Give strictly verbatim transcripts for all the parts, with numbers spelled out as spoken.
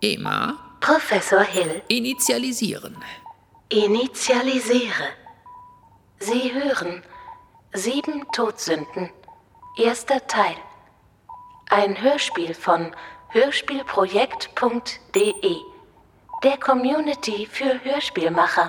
Emma? Professor Hill. Initialisieren. Initialisiere. Sie hören Sieben Todsünden. Erster Teil. Ein Hörspiel von hörspielprojekt punkt de, der Community für Hörspielmacher.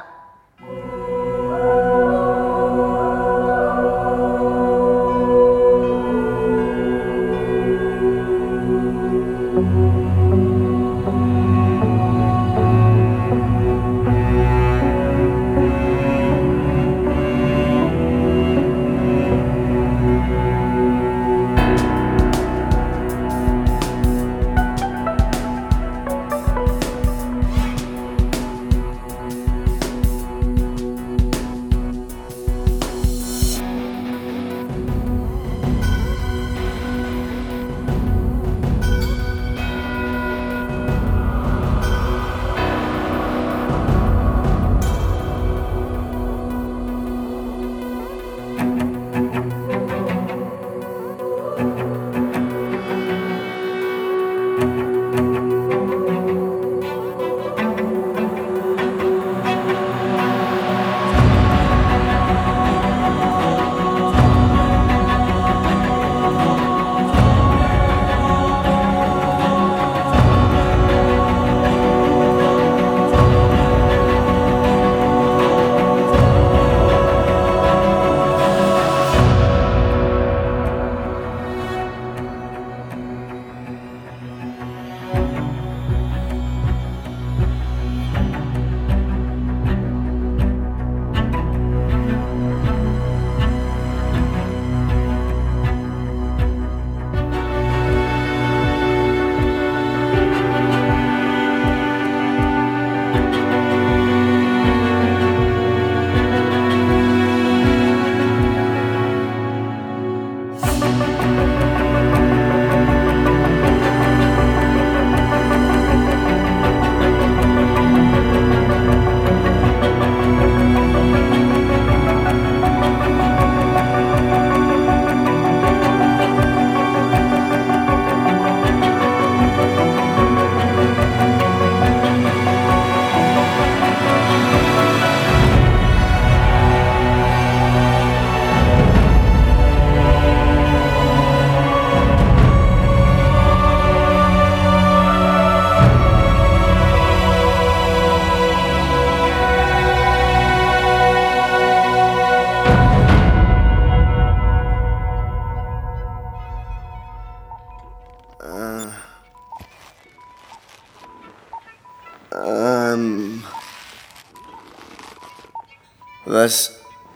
Was?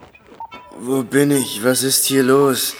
Wo bin ich? Was ist hier los?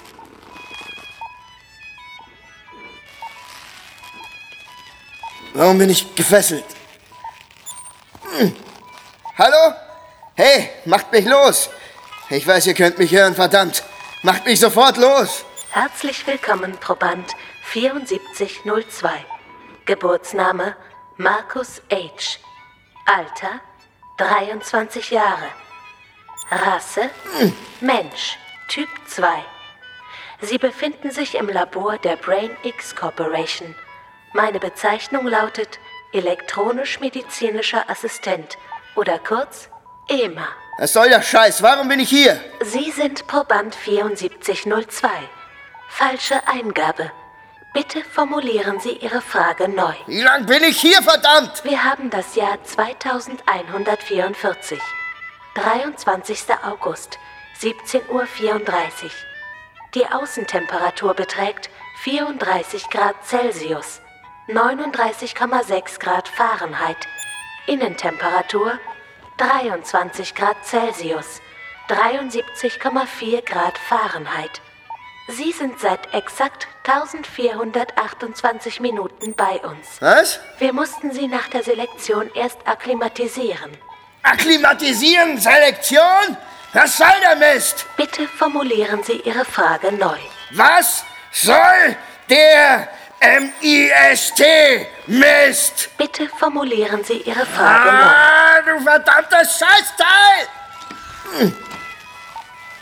Warum bin ich gefesselt? Hm. Hallo? Hey, macht mich los! Ich weiß, ihr könnt mich hören, verdammt! Macht mich sofort los! Herzlich willkommen, Proband vierundsiebzig null zwei. Geburtsname Marcus H. Alter dreiundzwanzig Jahre. Rasse hm. Mensch, Typ zwei. Sie befinden sich im Labor der Brain X Corporation. Meine Bezeichnung lautet elektronisch-medizinischer Assistent oder kurz E M A. Was soll der Scheiß? Warum bin ich hier? Sie sind Proband vierundsiebzig null zwei. Falsche Eingabe. Bitte formulieren Sie Ihre Frage neu. Wie lang bin ich hier, verdammt? Wir haben das Jahr zweitausendeinhundertvierundvierzig. dreiundzwanzigster August, siebzehn Uhr vierunddreißig. Die Außentemperatur beträgt vierunddreißig Grad Celsius, neununddreißig Komma sechs Grad Fahrenheit. Innentemperatur dreiundzwanzig Grad Celsius, dreiundsiebzig Komma vier Grad Fahrenheit. Sie sind seit exakt eintausendvierhundertachtundzwanzig Minuten bei uns. Was? Wir mussten Sie nach der Selektion erst akklimatisieren. Akklimatisieren? Selektion? Was soll der Mist? Bitte formulieren Sie Ihre Frage neu. Was soll der M I S T Mist? Bitte formulieren Sie Ihre Frage neu. Ah, du verdammtes Scheißteil! Hm.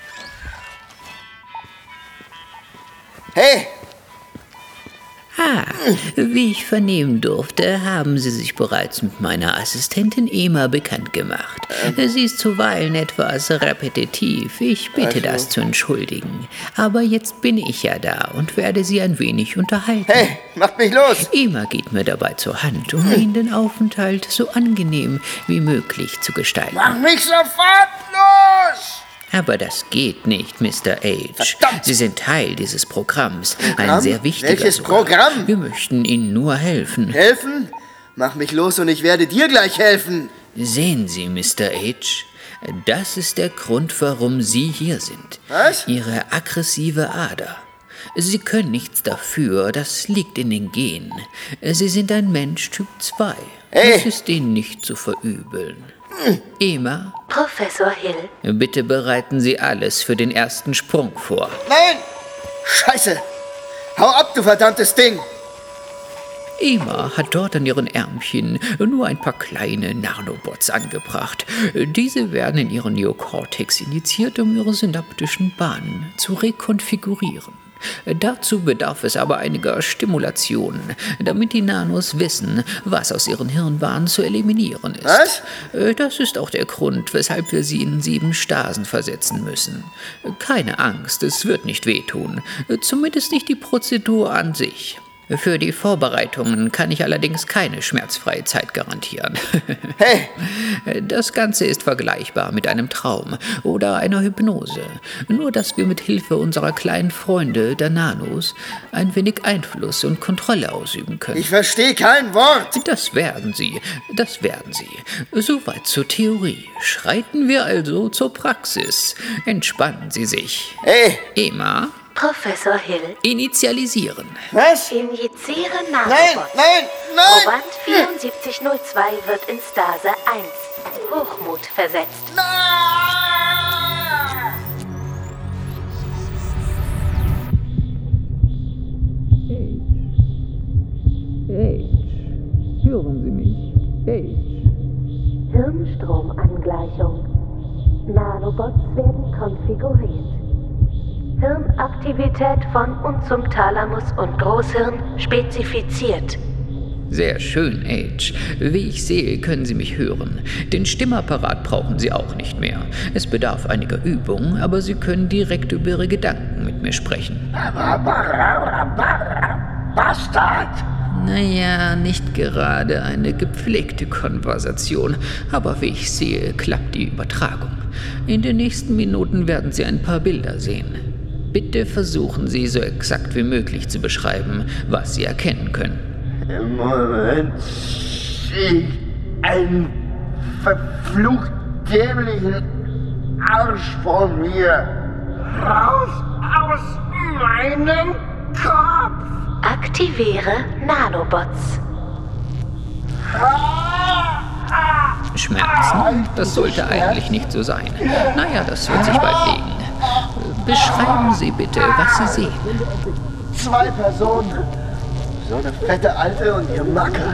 Hey! Ah, wie ich vernehmen durfte, haben Sie sich bereits mit meiner Assistentin Emma bekannt gemacht. Sie ist zuweilen etwas repetitiv, ich bitte das zu entschuldigen. Aber jetzt bin ich ja da und werde Sie ein wenig unterhalten. Hey, macht mich los! Emma geht mir dabei zur Hand, um Ihnen den Aufenthalt so angenehm wie möglich zu gestalten. Mach mich sofort los! Aber das geht nicht, Mister H. Verdammt! Sie sind Teil dieses Programms. Programm? Ein sehr wichtiger Welches sogar. Programm? Wir möchten Ihnen nur helfen. Helfen? Mach mich los und ich werde dir gleich helfen. Sehen Sie, Mister H., das ist der Grund, warum Sie hier sind. Was? Ihre aggressive Ader. Sie können nichts dafür, das liegt in den Genen. Sie sind ein Mensch Typ zwei. Hey. Das ist Ihnen nicht zu verübeln. Emma, Professor Hill, bitte bereiten Sie alles für den ersten Sprung vor. Nein! Scheiße! Hau ab, du verdammtes Ding! Emma hat dort an ihren Ärmchen nur ein paar kleine Nanobots angebracht. Diese werden in ihren Neokortex injiziert, um ihre synaptischen Bahnen zu rekonfigurieren. Dazu bedarf es aber einiger Stimulationen, damit die Nanos wissen, was aus ihren Hirnbahnen zu eliminieren ist. Was? Das ist auch der Grund, weshalb wir sie in sieben Stasen versetzen müssen. Keine Angst, es wird nicht wehtun. Zumindest nicht die Prozedur an sich. Für die Vorbereitungen kann ich allerdings keine schmerzfreie Zeit garantieren. Hey! Das Ganze ist vergleichbar mit einem Traum oder einer Hypnose. Nur, dass wir mit Hilfe unserer kleinen Freunde, der Nanos, ein wenig Einfluss und Kontrolle ausüben können. Ich verstehe kein Wort! Das werden Sie, das werden Sie. Soweit zur Theorie. Schreiten wir also zur Praxis. Entspannen Sie sich. Hey! Emma, Professor Hill, initialisieren. Was? injiziere Nein, Nanobots. nein, nein! Proband vierundsiebzig null zwei wird in Stase eins. Hochmut versetzt. Nein! H, hören Sie mich? H. Hirnstromangleichung. Nanobots werden konfiguriert. Hirnaktivität von und zum Thalamus und Großhirn spezifiziert. Sehr schön, H. Wie ich sehe, können Sie mich hören. Den Stimmapparat brauchen Sie auch nicht mehr. Es bedarf einiger Übung, aber Sie können direkt über Ihre Gedanken mit mir sprechen. Bastard! Naja, nicht gerade eine gepflegte Konversation, aber wie ich sehe, klappt die Übertragung. In den nächsten Minuten werden Sie ein paar Bilder sehen. Bitte versuchen Sie, so exakt wie möglich zu beschreiben, was Sie erkennen können. Im Moment sehe ich einen verflucht dämlichen Arsch vor mir. Raus aus meinem Kopf! Aktiviere Nanobots. Schmerzen? Das sollte eigentlich nicht so sein. Naja, das wird sich bald legen. Beschreiben Sie bitte, was Sie sehen. Zwei Personen. So eine fette Alte und ihr Macker.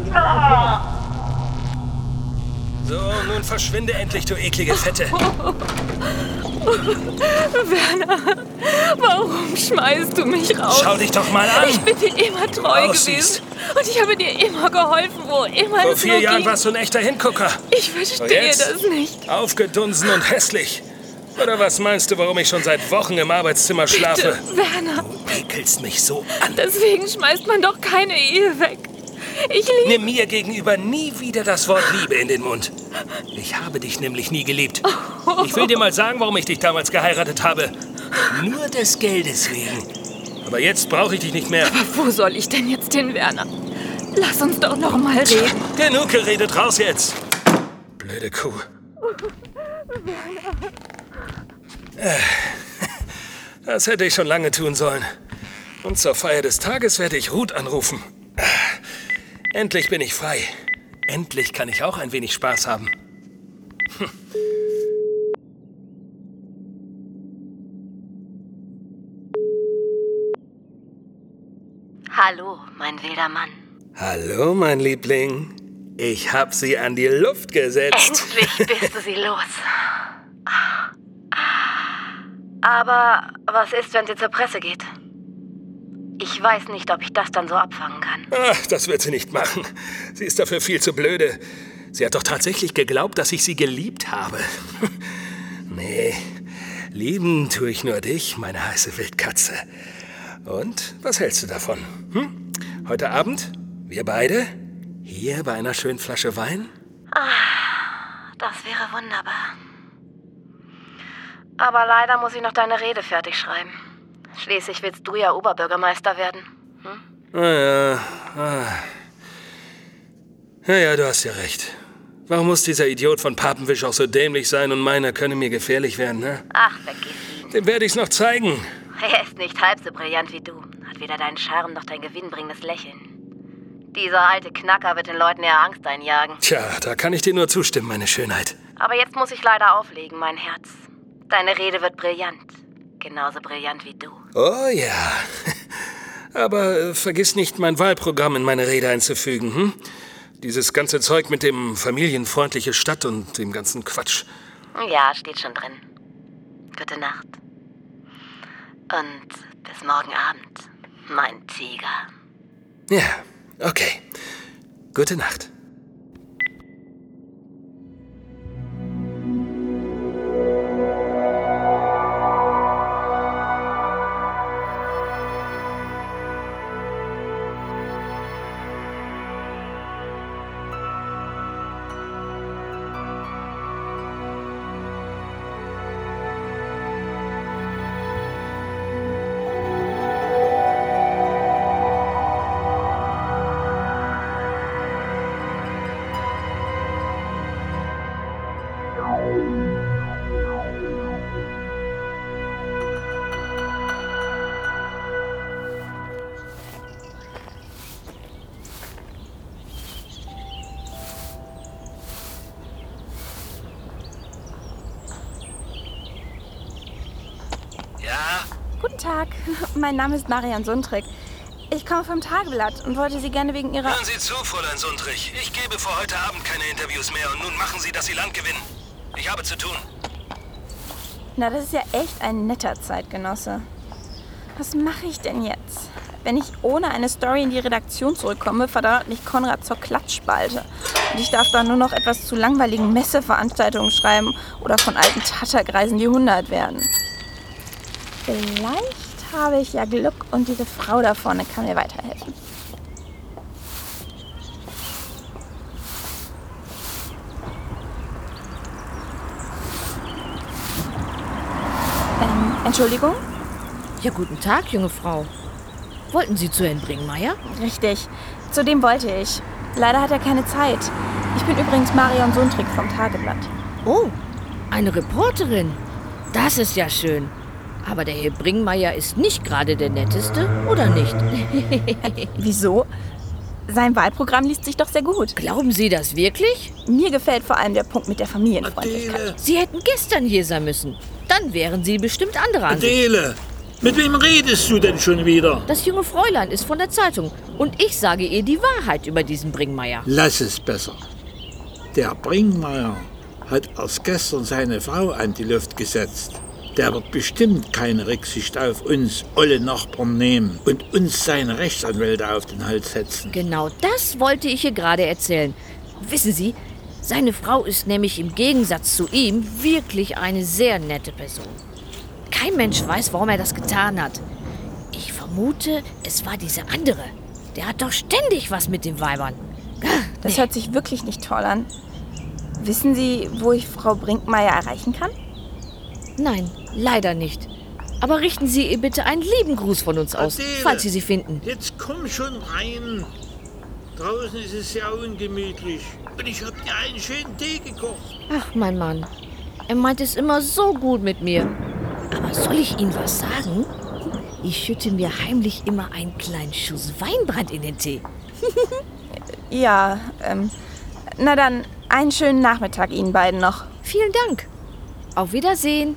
So, nun verschwinde endlich, du eklige Fette. Werner, warum schmeißt du mich raus? Schau dich doch mal an. Ich bin dir immer treu Aussiehst. gewesen. Und ich habe dir immer geholfen, wo immer Vor es vier nur Jahren ging. warst du ein echter Hingucker. Ich Und verstehe jetzt? das nicht. Aufgedunsen und hässlich. Oder was meinst du, warum ich schon seit Wochen im Arbeitszimmer schlafe? Bitte, Werner, Du ekelst mich so an. deswegen schmeißt man doch keine Ehe weg. Ich liebe... Nimm mir gegenüber nie wieder das Wort Liebe in den Mund. Ich habe dich nämlich nie geliebt. Ich will dir mal sagen, warum ich dich damals geheiratet habe. Nur des Geldes wegen. Aber jetzt brauche ich dich nicht mehr. Aber wo soll ich denn jetzt hin, Werner? Lass uns doch noch mal reden. Genug geredet, raus jetzt. Blöde Kuh. Das hätte ich schon lange tun sollen. Und zur Feier des Tages werde ich Ruth anrufen. Endlich bin ich frei. Endlich kann ich auch ein wenig Spaß haben. Hm. Hallo, mein wilder Mann. Hallo, mein Liebling. Ich hab sie an die Luft gesetzt. Endlich bist du sie los. Aber was ist, wenn sie zur Presse geht? Ich weiß nicht, ob ich das dann so abfangen kann. Ach, das wird sie nicht machen. Sie ist dafür viel zu blöde. Sie hat doch tatsächlich geglaubt, dass ich sie geliebt habe. Nee, lieben tue ich nur dich, meine heiße Wildkatze. Und, was hältst du davon? Hm? Heute Abend, wir beide, hier bei einer schönen Flasche Wein? Ah, das wäre wunderbar. Aber leider muss ich noch deine Rede fertig schreiben. Schließlich willst du ja Oberbürgermeister werden. Hm? Ah ja, ah. Ja, ja, du hast ja recht. Warum muss dieser Idiot von Papenwisch auch so dämlich sein und meiner könne mir gefährlich werden, ne? Ach, vergiss ihn. Dem werde ich's noch zeigen. Er ist nicht halb so brillant wie du. Hat weder deinen Charme noch dein gewinnbringendes Lächeln. Dieser alte Knacker wird den Leuten eher Angst einjagen. Tja, da kann ich dir nur zustimmen, meine Schönheit. Aber jetzt muss ich leider auflegen, mein Herz. Deine Rede wird brillant. Genauso brillant wie du. Oh ja. Aber äh, vergiss nicht, mein Wahlprogramm in meine Rede einzufügen, hm? Dieses ganze Zeug mit dem familienfreundliche Stadt und dem ganzen Quatsch. Ja, steht schon drin. Gute Nacht. Und bis morgen Abend, mein Tiger. Ja, okay. Gute Nacht. Guten Tag, mein Name ist Marian Sundtrick. Ich komme vom Tageblatt und wollte Sie gerne wegen Ihrer... Hören Sie zu, Fräulein Sundtrich. Ich gebe für heute Abend keine Interviews mehr und nun machen Sie, dass Sie Land gewinnen. Ich habe zu tun. Na, das ist ja echt ein netter Zeitgenosse. Was mache ich denn jetzt? Wenn ich ohne eine Story in die Redaktion zurückkomme, verdonnert mich Konrad zur Klatschspalte. Und ich darf dann nur noch etwas zu langweiligen Messeveranstaltungen schreiben oder von alten Tatterkreisen die hundert werden. Vielleicht habe ich ja Glück und diese Frau da vorne kann mir weiterhelfen. Ähm, Entschuldigung? Ja, guten Tag, junge Frau. Wollten Sie zu Herrn Bringmeier? Richtig, zu dem wollte ich. Leider hat er keine Zeit. Ich bin übrigens Marion Sundtrick vom Tageblatt. Oh, eine Reporterin. Das ist ja schön. Aber der Herr Bringmeier ist nicht gerade der Netteste, oder nicht? Wieso? Sein Wahlprogramm liest sich doch sehr gut. Glauben Sie das wirklich? Mir gefällt vor allem der Punkt mit der Familienfreundlichkeit. Adele. Sie hätten gestern hier sein müssen. Dann wären Sie bestimmt andere Ansicht. Adele, mit wem redest du denn schon wieder? Das junge Fräulein ist von der Zeitung. Und ich sage ihr die Wahrheit über diesen Bringmeier. Lass es besser. Der Bringmeier hat erst gestern seine Frau an die Luft gesetzt. Der wird bestimmt keine Rücksicht auf uns olle Nachbarn nehmen und uns seine Rechtsanwälte auf den Hals setzen. Genau das wollte ich ihr gerade erzählen. Wissen Sie, seine Frau ist nämlich im Gegensatz zu ihm wirklich eine sehr nette Person. Kein Mensch weiß, warum er das getan hat. Ich vermute, es war dieser andere. Der hat doch ständig was mit den Weibern. Das hört sich wirklich nicht toll an. Wissen Sie, wo ich Frau Bringmeier erreichen kann? Nein, leider nicht. Aber richten Sie ihr bitte einen lieben Gruß von uns aus, Adele, falls Sie sie finden. Jetzt komm schon rein. Draußen ist es sehr ungemütlich. Und ich habe dir einen schönen Tee gekocht. Ach, mein Mann. Er meint es immer so gut mit mir. Aber soll ich Ihnen was sagen? Ich schütte mir heimlich immer einen kleinen Schuss Weinbrand in den Tee. Ja, ähm, na dann, einen schönen Nachmittag Ihnen beiden noch. Vielen Dank. Auf Wiedersehen.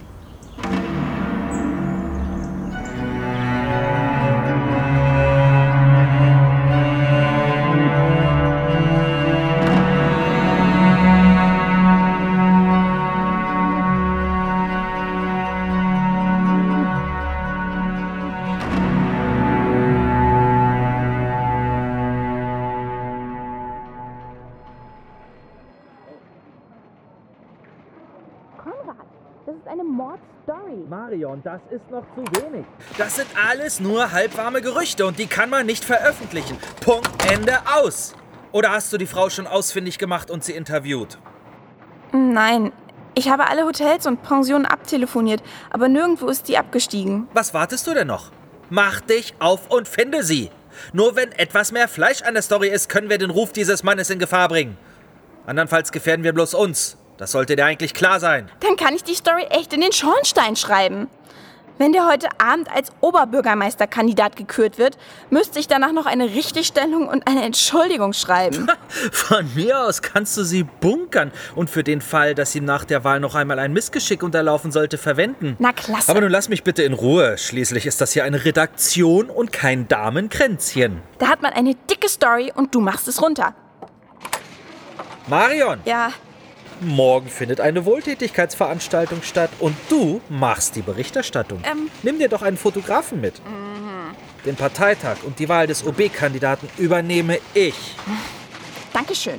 Marion, das ist noch zu wenig. Das sind alles nur halbwarme Gerüchte und die kann man nicht veröffentlichen. Punkt, Ende, aus. Oder hast du die Frau schon ausfindig gemacht und sie interviewt? Nein, ich habe alle Hotels und Pensionen abtelefoniert, aber nirgendwo ist die abgestiegen. Was wartest du denn noch? Mach dich auf und finde sie. Nur wenn etwas mehr Fleisch an der Story ist, können wir den Ruf dieses Mannes in Gefahr bringen. Andernfalls gefährden wir bloß uns. Das sollte dir eigentlich klar sein. Dann kann ich die Story echt in den Schornstein schreiben. Wenn der heute Abend als Oberbürgermeisterkandidat gekürt wird, müsste ich danach noch eine Richtigstellung und eine Entschuldigung schreiben. Von mir aus kannst du sie bunkern und für den Fall, dass ihm nach der Wahl noch einmal ein Missgeschick unterlaufen sollte, verwenden. Na klasse. Aber nun lass mich bitte in Ruhe. Schließlich ist das hier eine Redaktion und kein Damenkränzchen. Da hat man eine dicke Story und du machst es runter. Marion! Ja? Morgen findet eine Wohltätigkeitsveranstaltung statt und du machst die Berichterstattung. Ähm. Nimm dir doch einen Fotografen mit. Mhm. Den Parteitag und die Wahl des O B-Kandidaten übernehme ich. Dankeschön.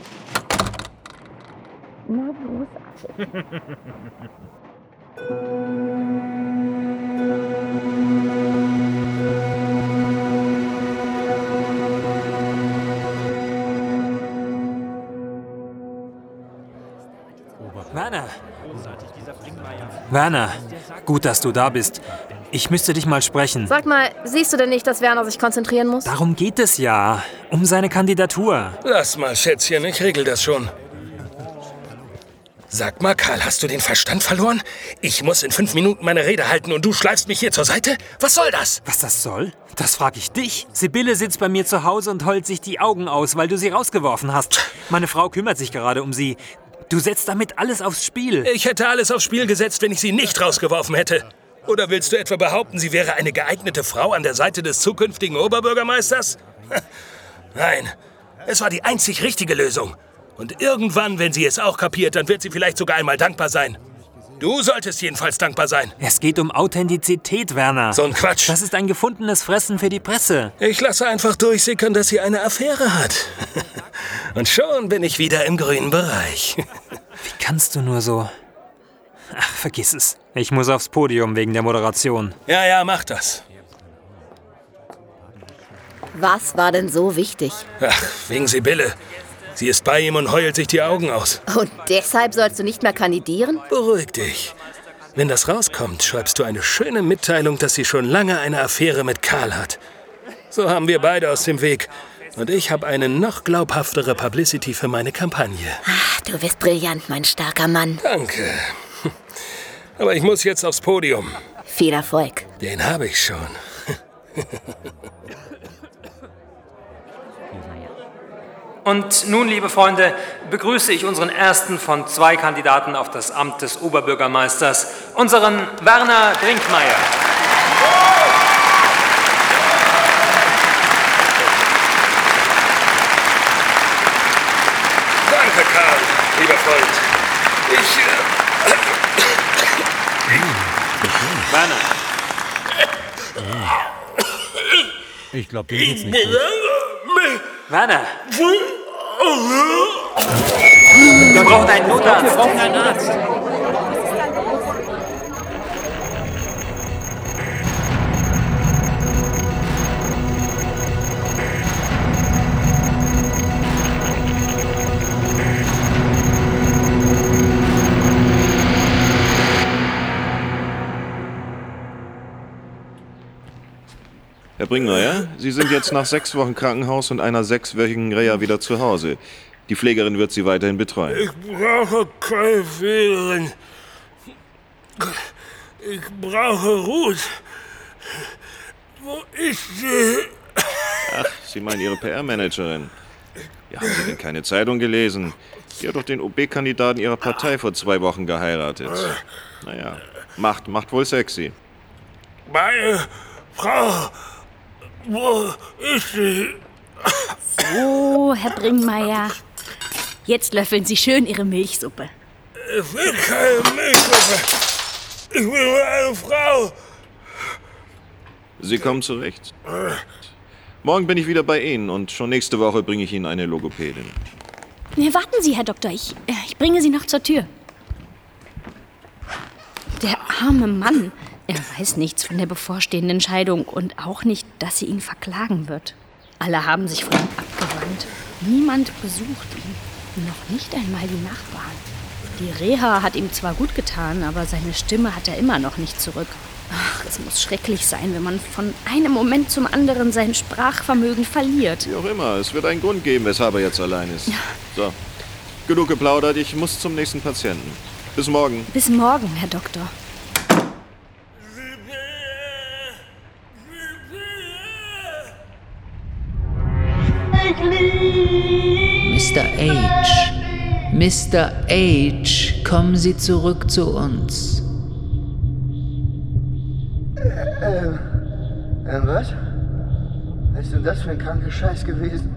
Na, großartig. Werner! Werner, gut, dass du da bist. Ich müsste dich mal sprechen. Sag mal, siehst du denn nicht, dass Werner sich konzentrieren muss? Darum geht es ja. Um seine Kandidatur. Lass mal, Schätzchen, ich regel das schon. Sag mal, Karl, hast du den Verstand verloren? Ich muss in fünf Minuten meine Rede halten und du schleifst mich hier zur Seite? Was soll das? Was das soll? Das frag ich dich. Sibylle sitzt bei mir zu Hause und heult sich die Augen aus, weil du sie rausgeworfen hast. Meine Frau kümmert sich gerade um sie. Du setzt damit alles aufs Spiel. Ich hätte alles aufs Spiel gesetzt, wenn ich sie nicht rausgeworfen hätte. Oder willst du etwa behaupten, sie wäre eine geeignete Frau an der Seite des zukünftigen Oberbürgermeisters? Nein, es war die einzig richtige Lösung. Und irgendwann, wenn sie es auch kapiert, dann wird sie vielleicht sogar einmal dankbar sein. Du solltest jedenfalls dankbar sein. Es geht um Authentizität, Werner. So ein Quatsch. Das ist ein gefundenes Fressen für die Presse. Ich lasse einfach durchsickern, dass sie eine Affäre hat. Und schon bin ich wieder im grünen Bereich. Wie kannst du nur so... Ach, vergiss es. Ich muss aufs Podium wegen der Moderation. Ja, ja, mach das. Was war denn so wichtig? Ach, wegen Sibylle. Sie ist bei ihm und heult sich die Augen aus. Und deshalb sollst du nicht mehr kandidieren? Beruhig dich. Wenn das rauskommt, schreibst du eine schöne Mitteilung, dass sie schon lange eine Affäre mit Karl hat. So haben wir beide aus dem Weg. Und ich habe eine noch glaubhaftere Publicity für meine Kampagne. Ach, du bist brillant, mein starker Mann. Danke. Aber ich muss jetzt aufs Podium. Viel Erfolg. Den habe ich schon. Und nun, liebe Freunde, begrüße ich unseren ersten von zwei Kandidaten auf das Amt des Oberbürgermeisters, unseren Werner Brinkmeier. Danke, Karl, lieber Freund. Ich... Äh, Werner. Ich glaube, dir geht's nicht gut. Werner! Wir brauchen einen Notarzt! Wir brauchen einen Arzt! Herr Brinkmeier, Sie sind jetzt nach sechs Wochen Krankenhaus und einer sechswöchigen Reha wieder zu Hause. Die Pflegerin wird Sie weiterhin betreuen. Ich brauche keine Pflegerin. Ich brauche Ruth. Wo ist sie? Ach, Sie meinen Ihre P R-Managerin. Ja, haben Sie denn keine Zeitung gelesen? Die hat doch den O B-Kandidaten Ihrer Partei vor zwei Wochen geheiratet. Naja, Macht macht wohl sexy. Meine Frau... Wo ist sie? So, Herr Brinkmeier. Jetzt löffeln Sie schön Ihre Milchsuppe. Ich will keine Milchsuppe. Ich will nur eine Frau. Sie kommen zurecht. Morgen bin ich wieder bei Ihnen und schon nächste Woche bringe ich Ihnen eine Logopädin. Nee, warten Sie, Herr Doktor. Ich, ich bringe Sie noch zur Tür. Der arme Mann. weiß nichts von der bevorstehenden Scheidung und auch nicht, dass sie ihn verklagen wird. Alle haben sich von ihm abgewandt. Niemand besucht ihn. Noch nicht einmal die Nachbarn. Die Reha hat ihm zwar gut getan, aber seine Stimme hat er immer noch nicht zurück. Ach, es muss schrecklich sein, wenn man von einem Moment zum anderen sein Sprachvermögen verliert. Wie auch immer, es wird einen Grund geben, weshalb er jetzt allein ist. Ja. So, genug geplaudert, ich muss zum nächsten Patienten. Bis morgen. Bis morgen, Herr Doktor. Mister H. Mister H., kommen Sie zurück zu uns. Äh, äh, was? Was ist denn das für ein kranker Scheiß gewesen?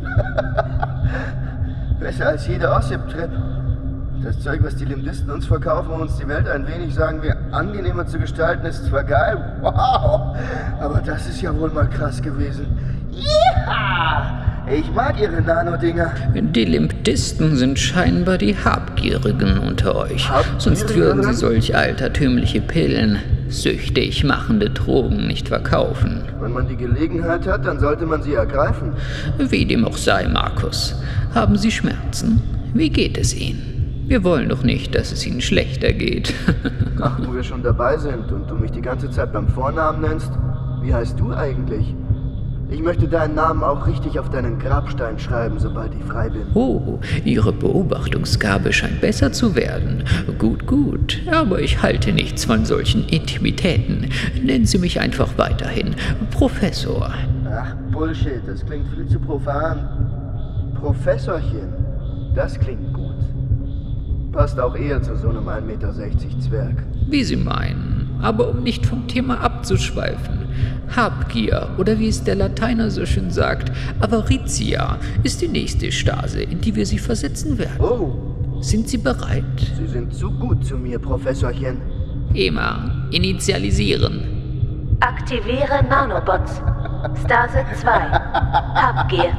Besser als jeder Ossip-Trip. Das Zeug, was die Limdisten uns verkaufen, um uns die Welt ein wenig, sagen wir, angenehmer zu gestalten, ist zwar geil, wow, aber das ist ja wohl mal krass gewesen. Ja! Ich mag ihre Nano-Dinger. Die Limdisten sind scheinbar die Habgierigen unter euch. Sonst würden sie solch altertümliche Pillen, süchtig machende Drogen nicht verkaufen. Wenn man die Gelegenheit hat, dann sollte man sie ergreifen. Wie dem auch sei, Markus. Haben Sie Schmerzen? Wie geht es Ihnen? Wir wollen doch nicht, dass es Ihnen schlechter geht. Ach, wo wir schon dabei sind und du mich die ganze Zeit beim Vornamen nennst, wie heißt du eigentlich? Ich möchte deinen Namen auch richtig auf deinen Grabstein schreiben, sobald ich frei bin. Oh, Ihre Beobachtungsgabe scheint besser zu werden. Gut, gut, aber ich halte nichts von solchen Intimitäten. Nennen Sie mich einfach weiterhin Professor. Ach, Bullshit, das klingt viel zu profan. Professorchen, das klingt gut. Passt auch eher zu so einem ein Meter sechzig Zwerg. Wie Sie meinen, aber um nicht vom Thema abzuschweifen. Habgier, oder wie es der Lateiner so schön sagt, Avaritia, ist die nächste Stase, in die wir Sie versetzen werden. Oh. Sind Sie bereit? Sie sind zu gut zu mir, Professorchen. Ema, initialisieren. Aktiviere Nanobots. Stase zwei. Habgier.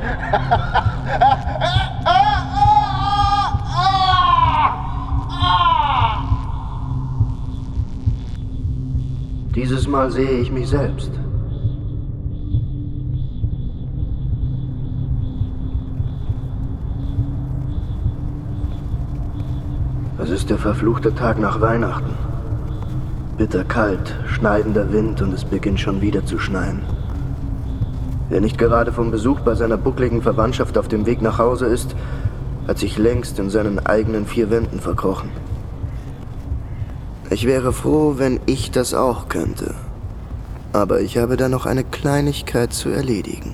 Dieses Mal sehe ich mich selbst. Es ist der verfluchte Tag nach Weihnachten. Bitterkalt, schneidender Wind und es beginnt schon wieder zu schneien. Wer nicht gerade vom Besuch bei seiner buckligen Verwandtschaft auf dem Weg nach Hause ist, hat sich längst in seinen eigenen vier Wänden verkrochen. Ich wäre froh, wenn ich das auch könnte. Aber ich habe da noch eine Kleinigkeit zu erledigen.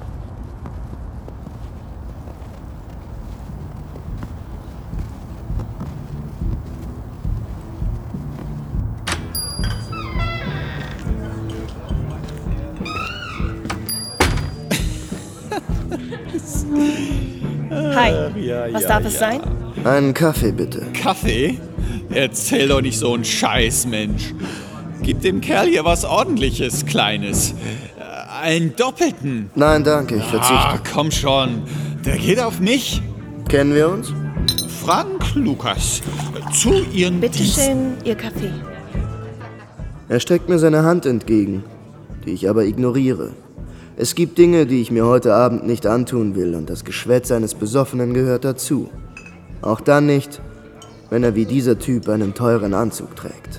Hi, ja, was ja, darf es ja. sein? Einen Kaffee, bitte. Kaffee? Erzähl doch nicht so einen Scheiß, Mensch. Gib dem Kerl hier was Ordentliches, Kleines. Einen Doppelten. Nein, danke, ich verzichte. Ah, komm schon. Der geht auf mich. Kennen wir uns? Frank Lukas. Zu Ihren Bitte Diensten. schön, Ihr Kaffee. Er streckt mir seine Hand entgegen, die ich aber ignoriere. Es gibt Dinge, die ich mir heute Abend nicht antun will, und das Geschwätz eines Besoffenen gehört dazu. Auch dann nicht, wenn er wie dieser Typ einen teuren Anzug trägt.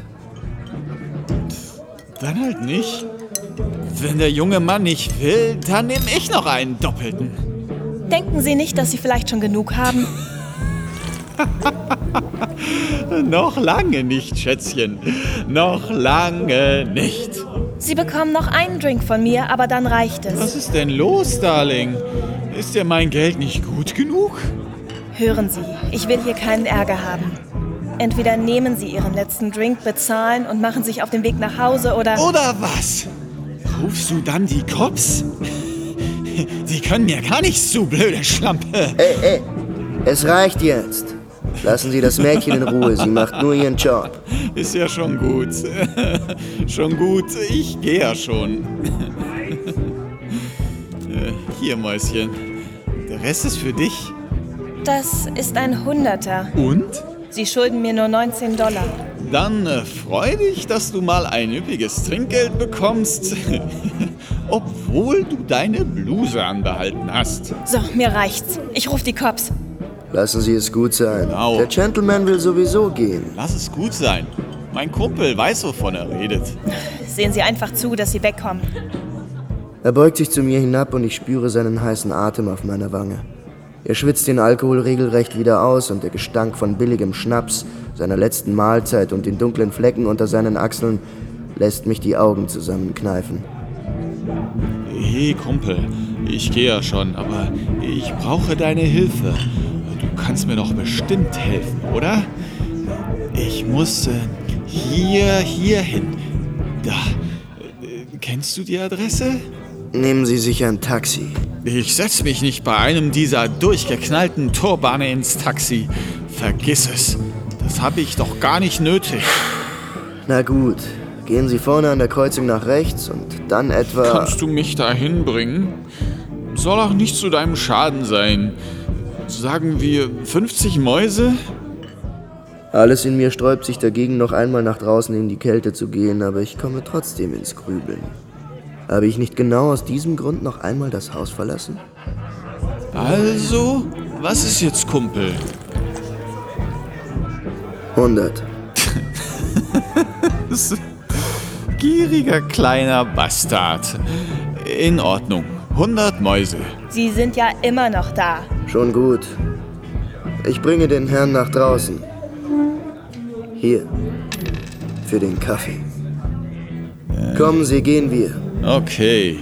Dann halt nicht. Wenn der junge Mann nicht will, dann nehme ich noch einen Doppelten. Denken Sie nicht, dass Sie vielleicht schon genug haben? Noch lange nicht, Schätzchen. Noch lange nicht. Sie bekommen noch einen Drink von mir, aber dann reicht es. Was ist denn los, Darling? Ist dir mein Geld nicht gut genug? Hören Sie, ich will hier keinen Ärger haben. Entweder nehmen Sie Ihren letzten Drink, bezahlen und machen sich auf den Weg nach Hause oder... Oder was? Rufst du dann die Cops? Sie können mir gar nichts zu, blöde Schlampe. Ey, ey, es reicht jetzt. Lassen Sie das Mädchen in Ruhe, sie macht nur ihren Job. Ist ja schon gut. Schon gut, ich gehe ja schon. Hier, Mäuschen. Der Rest ist für dich. Das ist ein Hunderter. Und? Sie schulden mir nur neunzehn Dollar. Dann äh, freu dich, dass du mal ein üppiges Trinkgeld bekommst, obwohl du deine Bluse anbehalten hast. So, mir reicht's. Ich ruf die Cops. Lassen Sie es gut sein. Genau. Der Gentleman will sowieso gehen. Lass es gut sein. Mein Kumpel weiß, wovon er redet. Sehen Sie einfach zu, dass Sie wegkommen. Er beugt sich zu mir hinab und ich spüre seinen heißen Atem auf meiner Wange. Er schwitzt den Alkohol regelrecht wieder aus und der Gestank von billigem Schnaps, seiner letzten Mahlzeit und den dunklen Flecken unter seinen Achseln lässt mich die Augen zusammenkneifen. Hey Kumpel, ich gehe ja schon, aber ich brauche deine Hilfe. Du kannst mir doch bestimmt helfen, oder? Ich muss äh, hier, hier hin. Da. Äh, kennst du die Adresse? Nehmen Sie sich ein Taxi. Ich setz mich nicht bei einem dieser durchgeknallten Turbane ins Taxi. Vergiss es. Das habe ich doch gar nicht nötig. Na gut, gehen Sie vorne an der Kreuzung nach rechts und dann etwa... Kannst du mich dahin bringen? Soll auch nicht zu deinem Schaden sein. Sagen wir fünfzig Mäuse? Alles in mir sträubt sich dagegen, noch einmal nach draußen in die Kälte zu gehen, aber ich komme trotzdem ins Grübeln. Habe ich nicht genau aus diesem Grund noch einmal das Haus verlassen? Also, was ist jetzt, Kumpel? hundert. Gieriger kleiner Bastard. In Ordnung. hundert Mäuse. Sie sind ja immer noch da. Schon gut. Ich bringe den Herrn nach draußen. Hier. Für den Kaffee. Äh. Kommen Sie, gehen wir. Okay.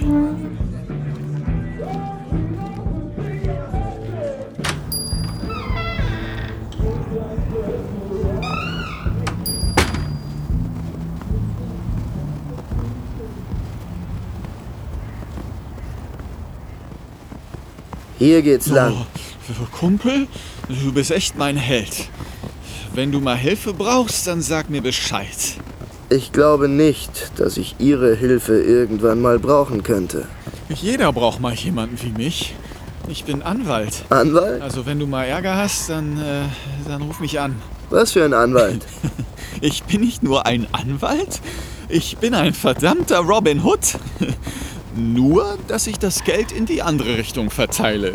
Hier geht's lang. Oh, Kumpel, du bist echt mein Held. Wenn du mal Hilfe brauchst, dann sag mir Bescheid. Ich glaube nicht, dass ich Ihre Hilfe irgendwann mal brauchen könnte. Jeder braucht mal jemanden wie mich. Ich bin Anwalt. Anwalt? Also wenn du mal Ärger hast, dann, äh, dann ruf mich an. Was für ein Anwalt? Ich bin nicht nur ein Anwalt, ich bin ein verdammter Robin Hood. Nur, dass ich das Geld in die andere Richtung verteile.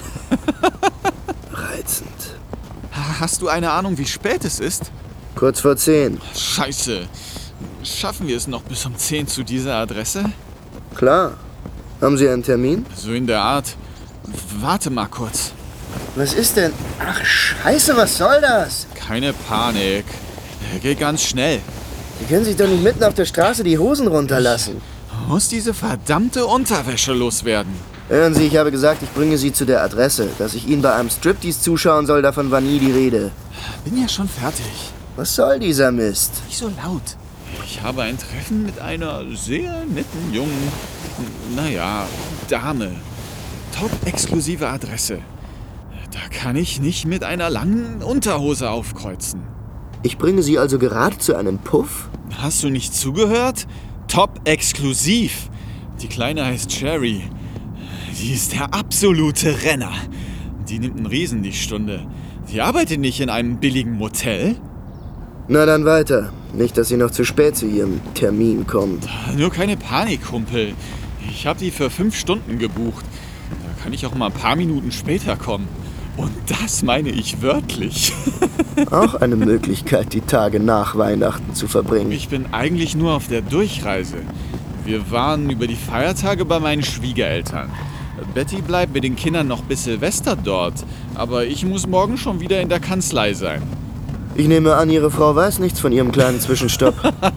Reizend. Hast du eine Ahnung, wie spät es ist? Kurz vor zehn. Scheiße. Schaffen wir es noch bis um zehn zu dieser Adresse? Klar. Haben Sie einen Termin? So in der Art. Warte mal kurz. Was ist denn? Ach, Scheiße, was soll das? Keine Panik. Geh ganz schnell. Sie können sich doch nicht mitten auf der Straße die Hosen runterlassen. Ich muss diese verdammte Unterwäsche loswerden. Hören Sie, ich habe gesagt, ich bringe Sie zu der Adresse. Dass ich Ihnen bei einem Striptease zuschauen soll, davon war nie die Rede. Bin ja schon fertig. Was soll dieser Mist? Nicht so laut. Ich habe ein Treffen mit einer sehr netten jungen, naja, Dame. Top-exklusive Adresse. Da kann ich nicht mit einer langen Unterhose aufkreuzen. Ich bringe Sie also gerade zu einem Puff? Hast du nicht zugehört? Top-exklusiv. Die Kleine heißt Cherry. Die ist der absolute Renner. Die nimmt einen Riesen die Stunde. Die arbeitet nicht in einem billigen Motel. Na dann weiter. Nicht, dass sie noch zu spät zu ihrem Termin kommt. Nur keine Panik, Kumpel. Ich habe die für fünf Stunden gebucht. Da kann ich auch mal ein paar Minuten später kommen. Und das meine ich wörtlich. Auch eine Möglichkeit, die Tage nach Weihnachten zu verbringen. Ich bin eigentlich nur auf der Durchreise. Wir waren über die Feiertage bei meinen Schwiegereltern. Betty bleibt mit den Kindern noch bis Silvester dort. Aber ich muss morgen schon wieder in der Kanzlei sein. Ich nehme an, Ihre Frau weiß nichts von Ihrem kleinen Zwischenstopp.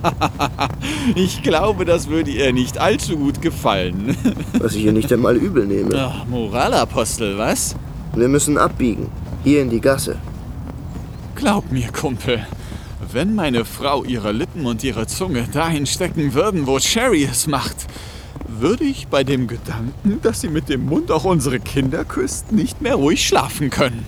Ich glaube, das würde ihr nicht allzu gut gefallen. Was ich ihr nicht einmal übel nehme. Ach, Moralapostel, was? Wir müssen abbiegen. Hier in die Gasse. Glaub mir, Kumpel. Wenn meine Frau ihre Lippen und ihre Zunge dahin stecken würden, wo Cherry es macht, würde ich bei dem Gedanken, dass sie mit dem Mund auch unsere Kinder küsst, nicht mehr ruhig schlafen können.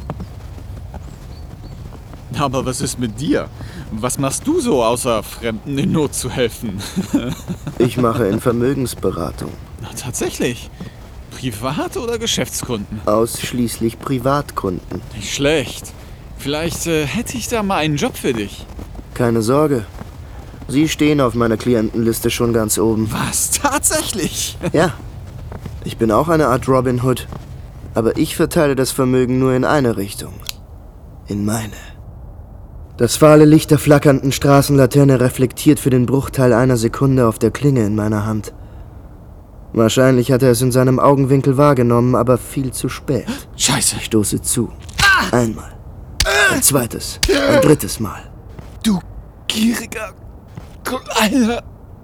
Aber was ist mit dir? Was machst du so, außer Fremden in Not zu helfen? Ich mache in Vermögensberatung. Na, tatsächlich? Privat- oder Geschäftskunden? Ausschließlich Privatkunden. Nicht schlecht. Vielleicht äh, hätte ich da mal einen Job für dich. Keine Sorge. Sie stehen auf meiner Klientenliste schon ganz oben. Was? Tatsächlich? Ja. Ich bin auch eine Art Robin Hood. Aber ich verteile das Vermögen nur in eine Richtung. In meine. Das fahle Licht der flackernden Straßenlaterne reflektiert für den Bruchteil einer Sekunde auf der Klinge in meiner Hand. Wahrscheinlich hat er es in seinem Augenwinkel wahrgenommen, aber viel zu spät. Scheiße. Ich stoße zu. Einmal. Ein zweites. Ein drittes Mal. Du gieriger kleiner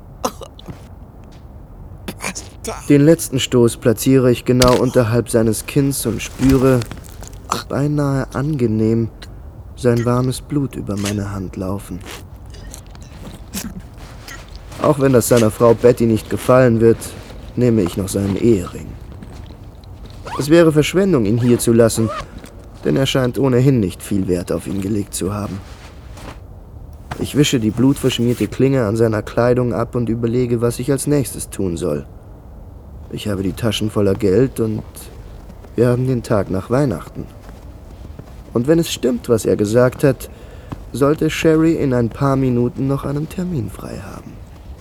Bastard. Den letzten Stoß platziere ich genau unterhalb seines Kinns und spüre, beinahe angenehm, sein warmes Blut über meine Hand laufen. Auch wenn das seiner Frau Betty nicht gefallen wird, nehme ich noch seinen Ehering. Es wäre Verschwendung, ihn hier zu lassen, denn er scheint ohnehin nicht viel Wert auf ihn gelegt zu haben. Ich wische die blutverschmierte Klinge an seiner Kleidung ab und überlege, was ich als nächstes tun soll. Ich habe die Taschen voller Geld und wir haben den Tag nach Weihnachten. Und wenn es stimmt, was er gesagt hat, sollte Sherry in ein paar Minuten noch einen Termin frei haben.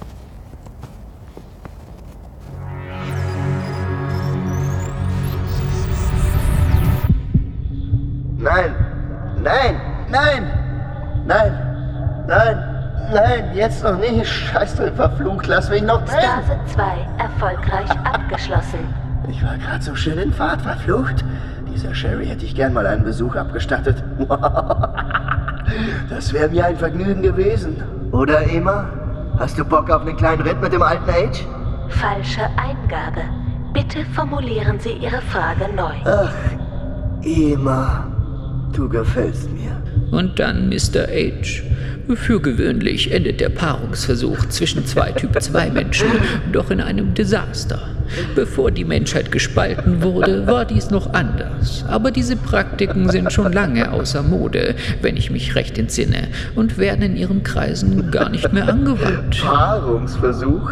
Nein, nein, nein, nein, nein, nein, jetzt noch nicht. Scheiß drin, verflucht, lass mich noch drin. Stase zwei erfolgreich abgeschlossen. Ich war gerade so schön in Fahrt, verflucht. Dieser Sherry hätte ich gern mal einen Besuch abgestattet. Das wäre mir ein Vergnügen gewesen. Oder, Emma? Hast du Bock auf einen kleinen Ritt mit dem alten Age? Falsche Eingabe. Bitte formulieren Sie Ihre Frage neu. Ach, Emma, du gefällst mir. Und dann Mister H. Für gewöhnlich endet der Paarungsversuch zwischen zwei Typ zwei Menschen doch in einem Desaster. Bevor die Menschheit gespalten wurde, war dies noch anders. Aber diese Praktiken sind schon lange außer Mode, wenn ich mich recht entsinne, und werden in ihren Kreisen gar nicht mehr angewandt. Paarungsversuch?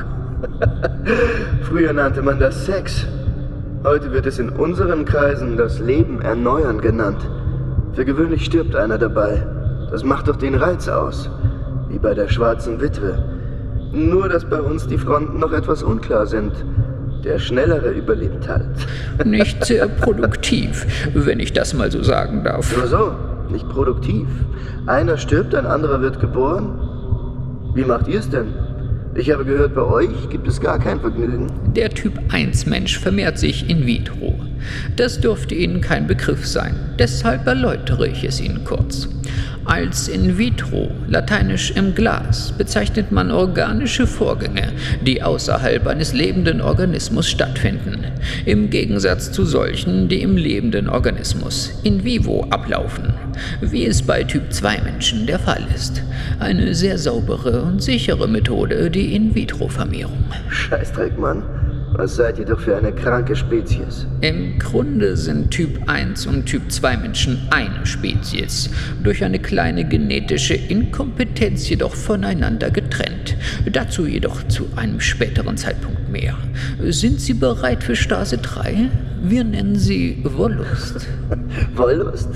Früher nannte man das Sex. Heute wird es in unseren Kreisen das Leben erneuern genannt. Für gewöhnlich stirbt einer dabei. Das macht doch den Reiz aus. Wie bei der schwarzen Witwe. Nur, dass bei uns die Fronten noch etwas unklar sind. Der Schnellere überlebt halt. Nicht sehr produktiv, wenn ich das mal so sagen darf. Nur so, nicht produktiv. Einer stirbt, ein anderer wird geboren. Wie macht ihr es denn? Ich habe gehört, bei euch gibt es gar kein Vergnügen. Der Typ eins Mensch vermehrt sich in vitro. Das dürfte Ihnen kein Begriff sein, deshalb erläutere ich es Ihnen kurz. Als in vitro, lateinisch im Glas, bezeichnet man organische Vorgänge, die außerhalb eines lebenden Organismus stattfinden, im Gegensatz zu solchen, die im lebenden Organismus in vivo ablaufen, wie es bei Typ zwei Menschen der Fall ist. Eine sehr saubere und sichere Methode, die In-vitro-Vermehrung. Scheißdreck, Mann. Was seid ihr doch für eine kranke Spezies? Im Grunde sind Typ eins und Typ zwei Menschen eine Spezies, durch eine kleine genetische Inkompetenz jedoch voneinander getrennt. Dazu jedoch zu einem späteren Zeitpunkt mehr. Sind Sie bereit für Stase drei? Wir nennen sie Wollust. Wollust?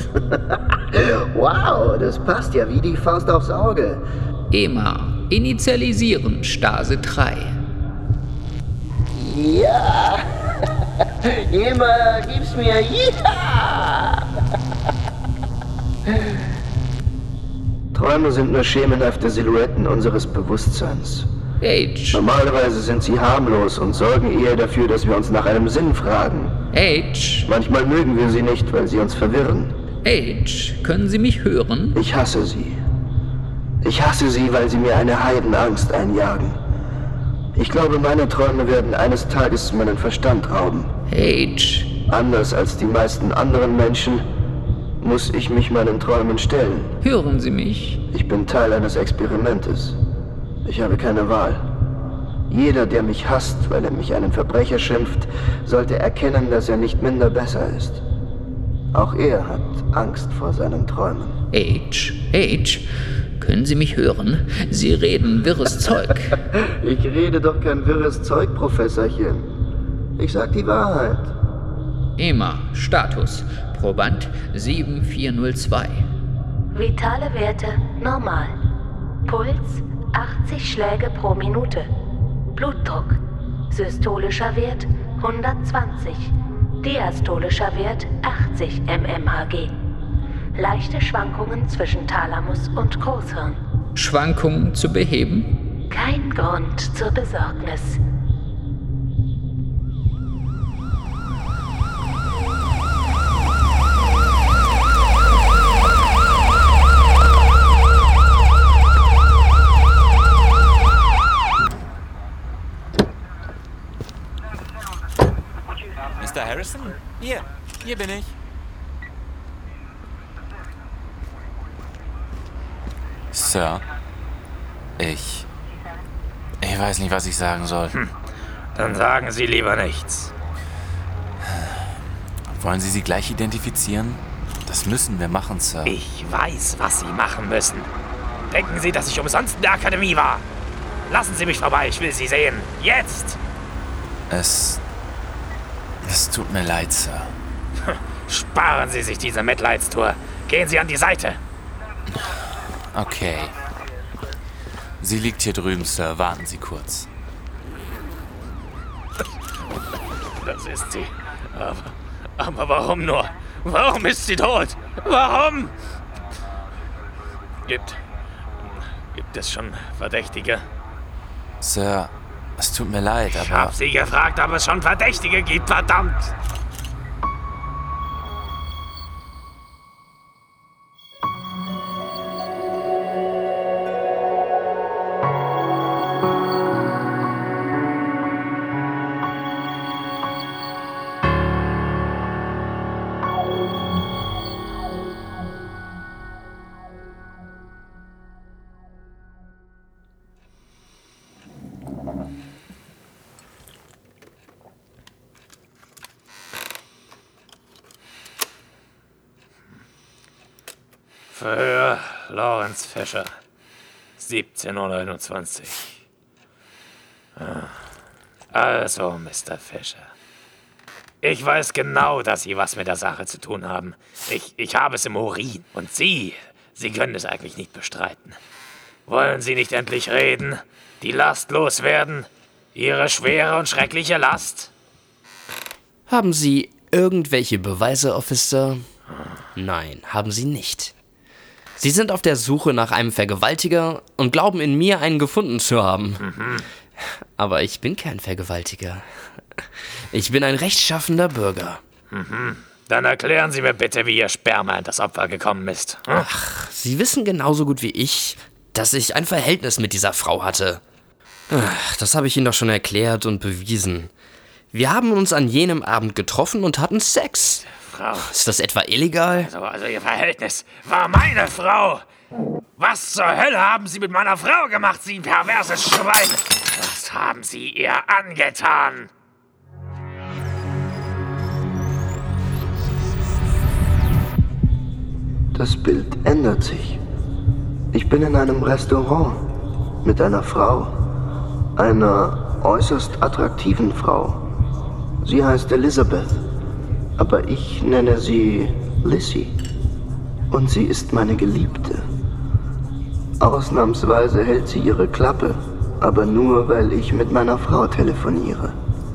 Wow, das passt ja wie die Faust aufs Auge. Emma, initialisieren Stase drei. Ja! Emma, gib's mir! Ja! Träume sind nur schemenhafte Silhouetten unseres Bewusstseins. H. Normalerweise sind sie harmlos und sorgen eher dafür, dass wir uns nach einem Sinn fragen. H. Manchmal mögen wir sie nicht, weil sie uns verwirren. H. Können Sie mich hören? Ich hasse sie. Ich hasse sie, weil sie mir eine Heidenangst einjagen. Ich glaube, meine Träume werden eines Tages meinen Verstand rauben. H. Anders als die meisten anderen Menschen muss ich mich meinen Träumen stellen. Hören Sie mich? Ich bin Teil eines Experimentes. Ich habe keine Wahl. Jeder, der mich hasst, weil er mich einen Verbrecher schimpft, sollte erkennen, dass er nicht minder besser ist. Auch er hat Angst vor seinen Träumen. H. H. Können Sie mich hören? Sie reden wirres Zeug. Ich rede doch kein wirres Zeug, Professorchen. Ich sag die Wahrheit. Emma, Status. Proband sieben vier null zwei. Vitale Werte normal. Puls achtzig Schläge pro Minute. Blutdruck. Systolischer Wert hundertzwanzig. Diastolischer Wert achtzig mmHg. Leichte Schwankungen zwischen Thalamus und Großhirn. Schwankungen zu beheben? Kein Grund zur Besorgnis. Mister Harrison? Hier, hier bin ich. Sir, ich... Ich weiß nicht, was ich sagen soll. Hm. Dann sagen Sie lieber nichts. Wollen Sie sie gleich identifizieren? Das müssen wir machen, Sir. Ich weiß, was Sie machen müssen. Denken Sie, dass ich umsonst in der Akademie war? Lassen Sie mich vorbei, ich will Sie sehen. Jetzt! Es... Es tut mir leid, Sir. Sparen Sie sich diese Mitleidstour. Gehen Sie an die Seite. Okay. Sie liegt hier drüben, Sir. Warten Sie kurz. Das ist sie. Aber, aber warum nur? Warum ist sie tot? Warum? Gibt... Gibt es schon Verdächtige? Sir, es tut mir leid, aber... Ich hab Sie gefragt, ob es schon Verdächtige gibt, verdammt! Für Lawrence Fisher, siebzehn Uhr neunundzwanzig. Also, Mister Fisher. Ich weiß genau, dass Sie was mit der Sache zu tun haben. Ich, ich habe es im Urin. Und Sie, Sie können es eigentlich nicht bestreiten. Wollen Sie nicht endlich reden? Die Last loswerden? Ihre schwere und schreckliche Last? Haben Sie irgendwelche Beweise, Officer? Nein, haben Sie nicht. Sie sind auf der Suche nach einem Vergewaltiger und glauben in mir einen gefunden zu haben. Mhm. Aber ich bin kein Vergewaltiger. Ich bin ein rechtschaffender Bürger. Mhm. Dann erklären Sie mir bitte, wie Ihr Sperma in das Opfer gekommen ist. Hm? Ach, Sie wissen genauso gut wie ich, dass ich ein Verhältnis mit dieser Frau hatte. Ach, das habe ich Ihnen doch schon erklärt und bewiesen. Wir haben uns an jenem Abend getroffen und hatten Sex. Frau. Ist das etwa illegal? Also, also Ihr Verhältnis war meine Frau. Was zur Hölle haben Sie mit meiner Frau gemacht, Sie perverses Schwein? Was haben Sie ihr angetan? Das Bild ändert sich. Ich bin in einem Restaurant mit einer Frau. Einer äußerst attraktiven Frau. Sie heißt Elizabeth. Aber ich nenne sie Lissy. Und sie ist meine Geliebte. Ausnahmsweise hält sie ihre Klappe, aber nur, weil ich mit meiner Frau telefoniere.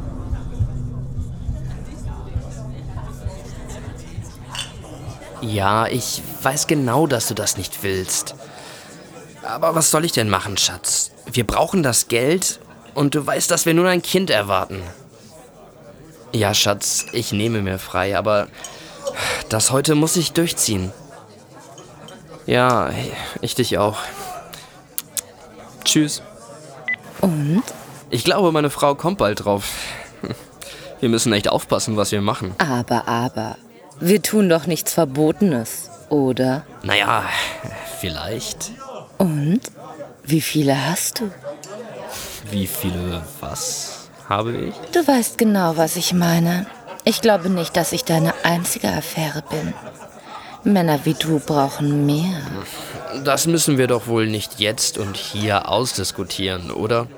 Ja, ich weiß genau, dass du das nicht willst. Aber was soll ich denn machen, Schatz? Wir brauchen das Geld und du weißt, dass wir nun ein Kind erwarten. Ja, Schatz, ich nehme mir frei, aber das heute muss ich durchziehen. Ja, ich dich auch. Tschüss. Und? Ich glaube, meine Frau kommt bald drauf. Wir müssen echt aufpassen, was wir machen. Aber, aber, wir tun doch nichts Verbotenes, oder? Naja, vielleicht. Und? Wie viele hast du? Wie viele was habe ich? Du weißt genau, was ich meine. Ich glaube nicht, dass ich deine einzige Affäre bin. Männer wie du brauchen mehr. Das müssen wir doch wohl nicht jetzt und hier ausdiskutieren, oder?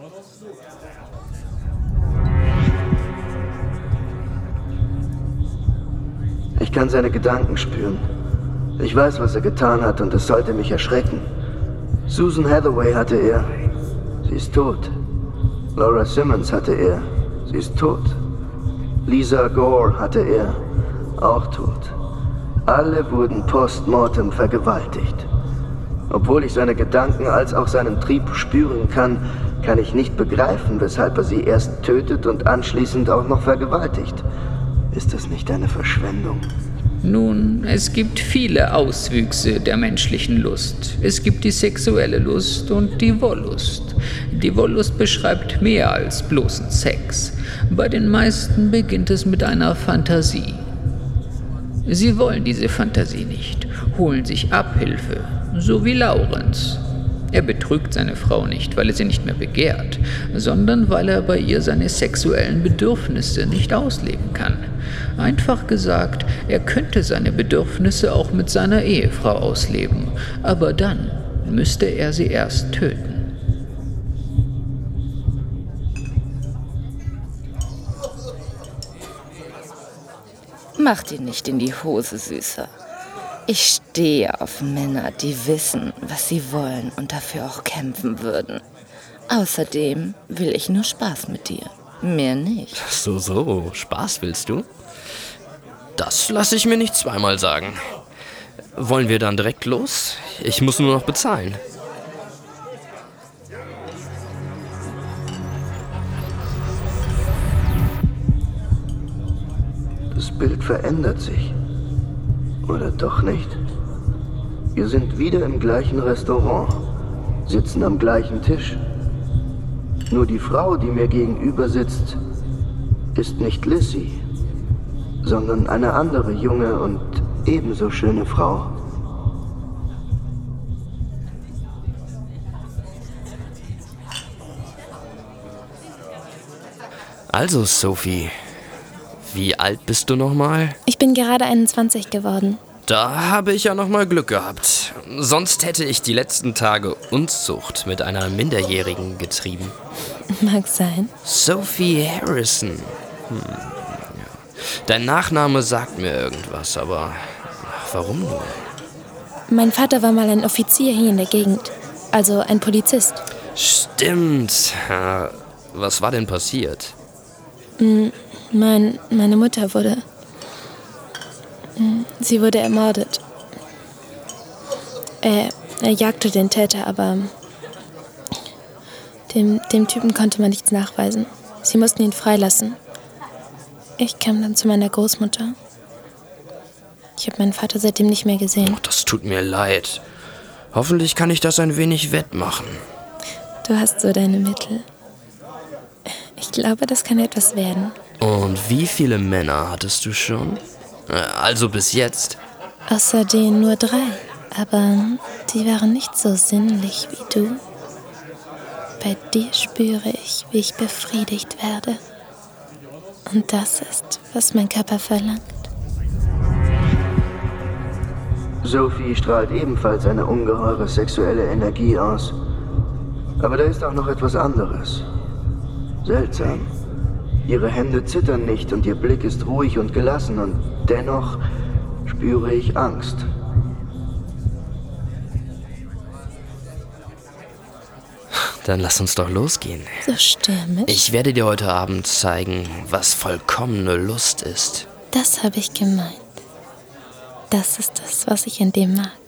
Ich kann seine Gedanken spüren. Ich weiß, was er getan hat und es sollte mich erschrecken. Susan Hathaway hatte er. Sie ist tot. Laura Simmons hatte er. Sie ist tot. Lisa Gore hatte er. Auch tot. Alle wurden postmortem vergewaltigt. Obwohl ich seine Gedanken als auch seinen Trieb spüren kann, kann ich nicht begreifen, weshalb er sie erst tötet und anschließend auch noch vergewaltigt. Ist das nicht eine Verschwendung? Nun, es gibt viele Auswüchse der menschlichen Lust. Es gibt die sexuelle Lust und die Wollust. Die Wollust beschreibt mehr als bloßen Sex. Bei den meisten beginnt es mit einer Fantasie. Sie wollen diese Fantasie nicht, holen sich Abhilfe, so wie Lawrence. Er betrügt seine Frau nicht, weil er sie nicht mehr begehrt, sondern weil er bei ihr seine sexuellen Bedürfnisse nicht ausleben kann. Einfach gesagt, er könnte seine Bedürfnisse auch mit seiner Ehefrau ausleben, aber dann müsste er sie erst töten. Mach dir nicht in die Hose, Süßer. Ich stehe auf Männer, die wissen, was sie wollen und dafür auch kämpfen würden. Außerdem will ich nur Spaß mit dir. Mehr nicht. So, so, Spaß willst du? Das lasse ich mir nicht zweimal sagen. Wollen wir dann direkt los? Ich muss nur noch bezahlen. Das Bild verändert sich. Oder doch nicht? Wir sind wieder im gleichen Restaurant, sitzen am gleichen Tisch. Nur die Frau, die mir gegenüber sitzt, ist nicht Lissy, sondern eine andere junge und ebenso schöne Frau. Also, Sophie, wie alt bist du nochmal? Ich bin gerade einundzwanzig geworden. Da habe ich ja nochmal Glück gehabt. Sonst hätte ich die letzten Tage Unzucht mit einer Minderjährigen getrieben. Mag sein. Sophie Harrison. Hm, ja. Dein Nachname sagt mir irgendwas, aber warum nur? Mein Vater war mal ein Offizier hier in der Gegend. Also ein Polizist. Stimmt. Was war denn passiert? Mein, meine Mutter wurde... Sie wurde ermordet. Er, er jagte den Täter, aber dem, dem Typen konnte man nichts nachweisen. Sie mussten ihn freilassen. Ich kam dann zu meiner Großmutter. Ich habe meinen Vater seitdem nicht mehr gesehen. Oh, das tut mir leid. Hoffentlich kann ich das ein wenig wettmachen. Du hast so deine Mittel. Ich glaube, das kann etwas werden. Und wie viele Männer hattest du schon? Also bis jetzt? Außer denen nur drei. Aber die waren nicht so sinnlich wie du. Bei dir spüre ich, wie ich befriedigt werde. Und das ist, was mein Körper verlangt. Sophie strahlt ebenfalls eine ungeheure sexuelle Energie aus. Aber da ist auch noch etwas anderes. Seltsam. Ihre Hände zittern nicht und ihr Blick ist ruhig und gelassen und dennoch spüre ich Angst. Dann lass uns doch losgehen. So stürmisch. Ich werde dir heute Abend zeigen, was vollkommene Lust ist. Das habe ich gemeint. Das ist das, was ich in dem mag.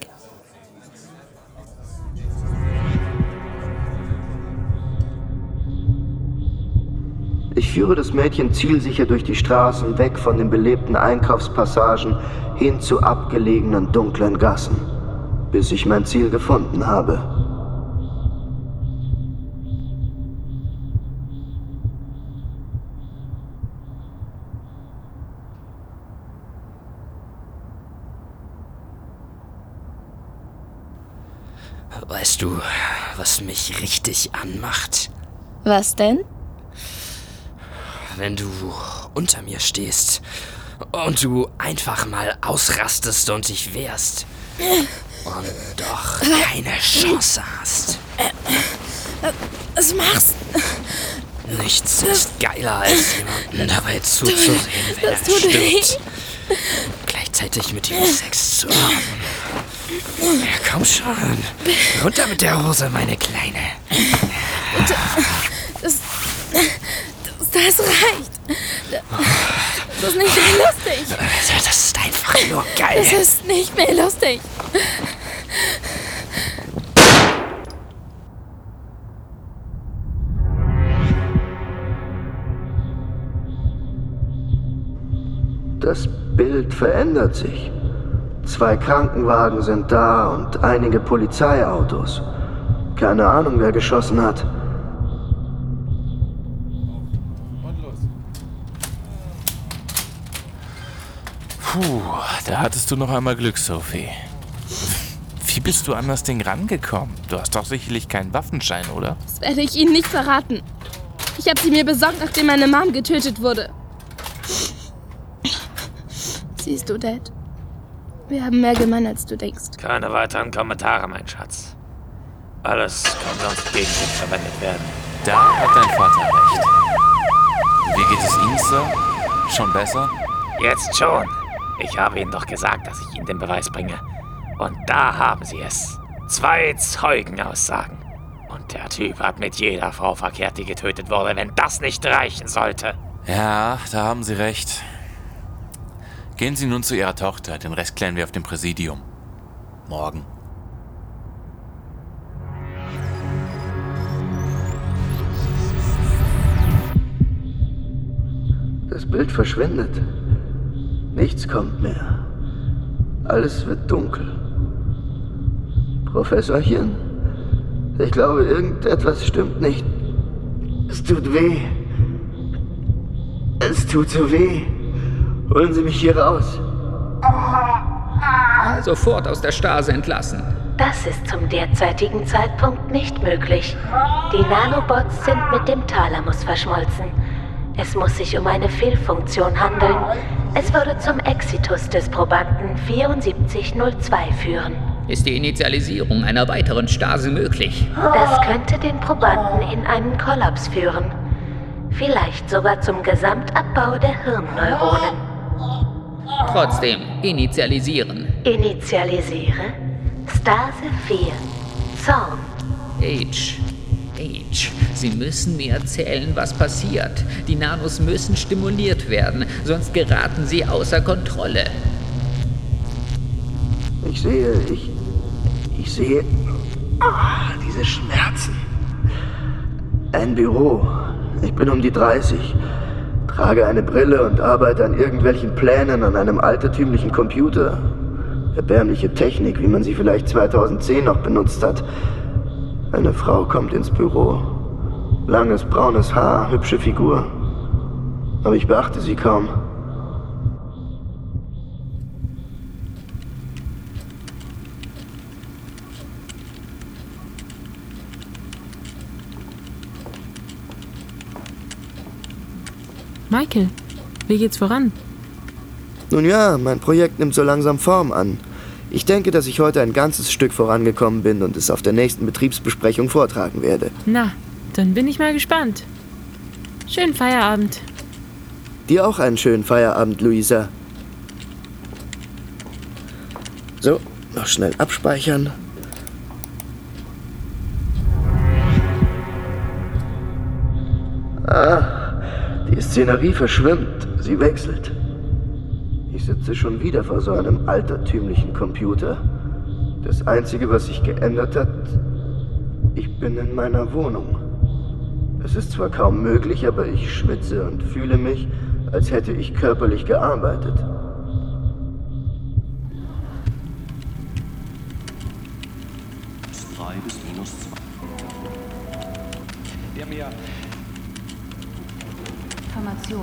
Ich führe das Mädchen zielsicher durch die Straßen, weg von den belebten Einkaufspassagen, hin zu abgelegenen, dunklen Gassen, bis ich mein Ziel gefunden habe. Weißt du, was mich richtig anmacht? Was denn? Wenn du unter mir stehst und du einfach mal ausrastest und dich wehrst und doch keine Chance hast. Was machst du? Nichts ist geiler, als jemanden dabei zuzusehen, wenn er stirbt. Gleichzeitig mit ihm Sex zu haben. Ja, komm schon. Runter mit der Hose, meine Kleine. Bitte. Das, das, das reicht. Das ist nicht mehr lustig. Das ist einfach nur geil. Das ist nicht mehr lustig. Das Bild verändert sich. Zwei Krankenwagen sind da und einige Polizeiautos. Keine Ahnung, wer geschossen hat. Puh, da hattest du noch einmal Glück, Sophie. Wie bist du an das Ding rangekommen? Du hast doch sicherlich keinen Waffenschein, oder? Das werde ich Ihnen nicht verraten. Ich habe sie mir besorgt, nachdem meine Mom getötet wurde. Siehst du, Dad? Wir haben mehr gemein, als du denkst. Keine weiteren Kommentare, mein Schatz. Alles kann sonst gegen dich verwendet werden. Da hat dein Vater recht. Wie geht es Ihnen, Sir? Schon besser? Jetzt schon. Ich habe Ihnen doch gesagt, dass ich Ihnen den Beweis bringe. Und da haben Sie es. Zwei Zeugenaussagen. Und der Typ hat mit jeder Frau verkehrt, die getötet wurde, wenn das nicht reichen sollte. Ja, da haben Sie recht. Gehen Sie nun zu Ihrer Tochter. Den Rest klären wir auf dem Präsidium. Morgen. Das Bild verschwindet. Nichts kommt mehr. Alles wird dunkel. Professorchen, ich glaube, irgendetwas stimmt nicht. Es tut weh. Es tut so weh. Holen Sie mich hier raus. Sofort aus der Stase entlassen. Das ist zum derzeitigen Zeitpunkt nicht möglich. Die Nanobots sind mit dem Thalamus verschmolzen. Es muss sich um eine Fehlfunktion handeln. Es würde zum Exitus des Probanden vierundsiebzig null zwei führen. Ist die Initialisierung einer weiteren Stase möglich? Das könnte den Probanden in einen Kollaps führen. Vielleicht sogar zum Gesamtabbau der Hirnneuronen. Trotzdem, initialisieren. Initialisiere. Stase vier. Zorn. H. H. Sie müssen mir erzählen, was passiert. Die Nanos müssen stimuliert werden, sonst geraten sie außer Kontrolle. Ich sehe, ich... Ich sehe... Ah, diese Schmerzen. Ein Büro. Ich bin um die dreißig. Trage eine Brille und arbeite an irgendwelchen Plänen an einem altertümlichen Computer. Erbärmliche Technik, wie man sie vielleicht zweitausendzehn noch benutzt hat. Eine Frau kommt ins Büro. Langes braunes Haar, hübsche Figur. Aber ich beachte sie kaum. Michael, wie geht's voran? Nun ja, mein Projekt nimmt so langsam Form an. Ich denke, dass ich heute ein ganzes Stück vorangekommen bin und es auf der nächsten Betriebsbesprechung vortragen werde. Na, dann bin ich mal gespannt. Schönen Feierabend. Dir auch einen schönen Feierabend, Luisa. So, noch schnell abspeichern. Ah, die Szenerie verschwimmt, sie wechselt. Ich sitze schon wieder vor so einem altertümlichen Computer. Das Einzige, was sich geändert hat, ich bin in meiner Wohnung. Es ist zwar kaum möglich, aber ich schwitze und fühle mich, als hätte ich körperlich gearbeitet. drei bis minus zwei. Der mir. Information.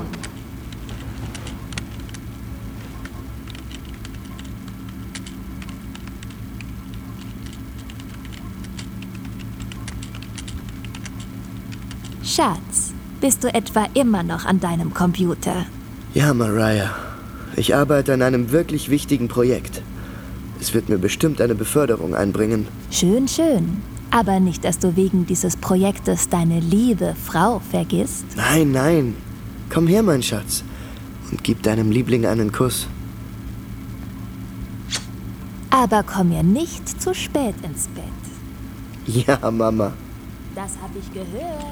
Schatz, bist du etwa immer noch an deinem Computer? Ja, Mariah. Ich arbeite an einem wirklich wichtigen Projekt. Es wird mir bestimmt eine Beförderung einbringen. Schön, schön. Aber nicht, dass du wegen dieses Projektes deine liebe Frau vergisst? Nein, nein. Komm her, mein Schatz. Und gib deinem Liebling einen Kuss. Aber komm mir nicht zu spät ins Bett. Ja, Mama. Das hab ich gehört.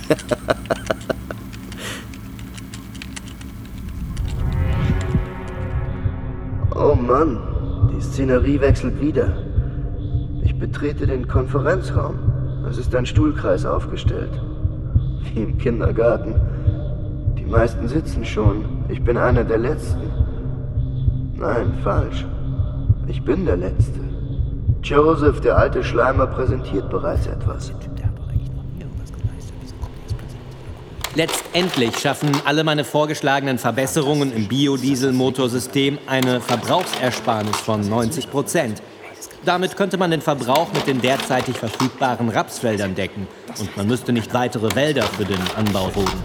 Oh Mann, die Szenerie wechselt wieder. Ich betrete den Konferenzraum. Es ist ein Stuhlkreis aufgestellt. Wie im Kindergarten. Die meisten sitzen schon. Ich bin einer der Letzten. Nein, falsch. Ich bin der Letzte. Joseph, der alte Schleimer, präsentiert bereits etwas. Letztendlich schaffen alle meine vorgeschlagenen Verbesserungen im Biodieselmotorsystem eine Verbrauchsersparnis von neunzig Prozent. Damit könnte man den Verbrauch mit den derzeitig verfügbaren Rapsfeldern decken und man müsste nicht weitere Wälder für den Anbau roden.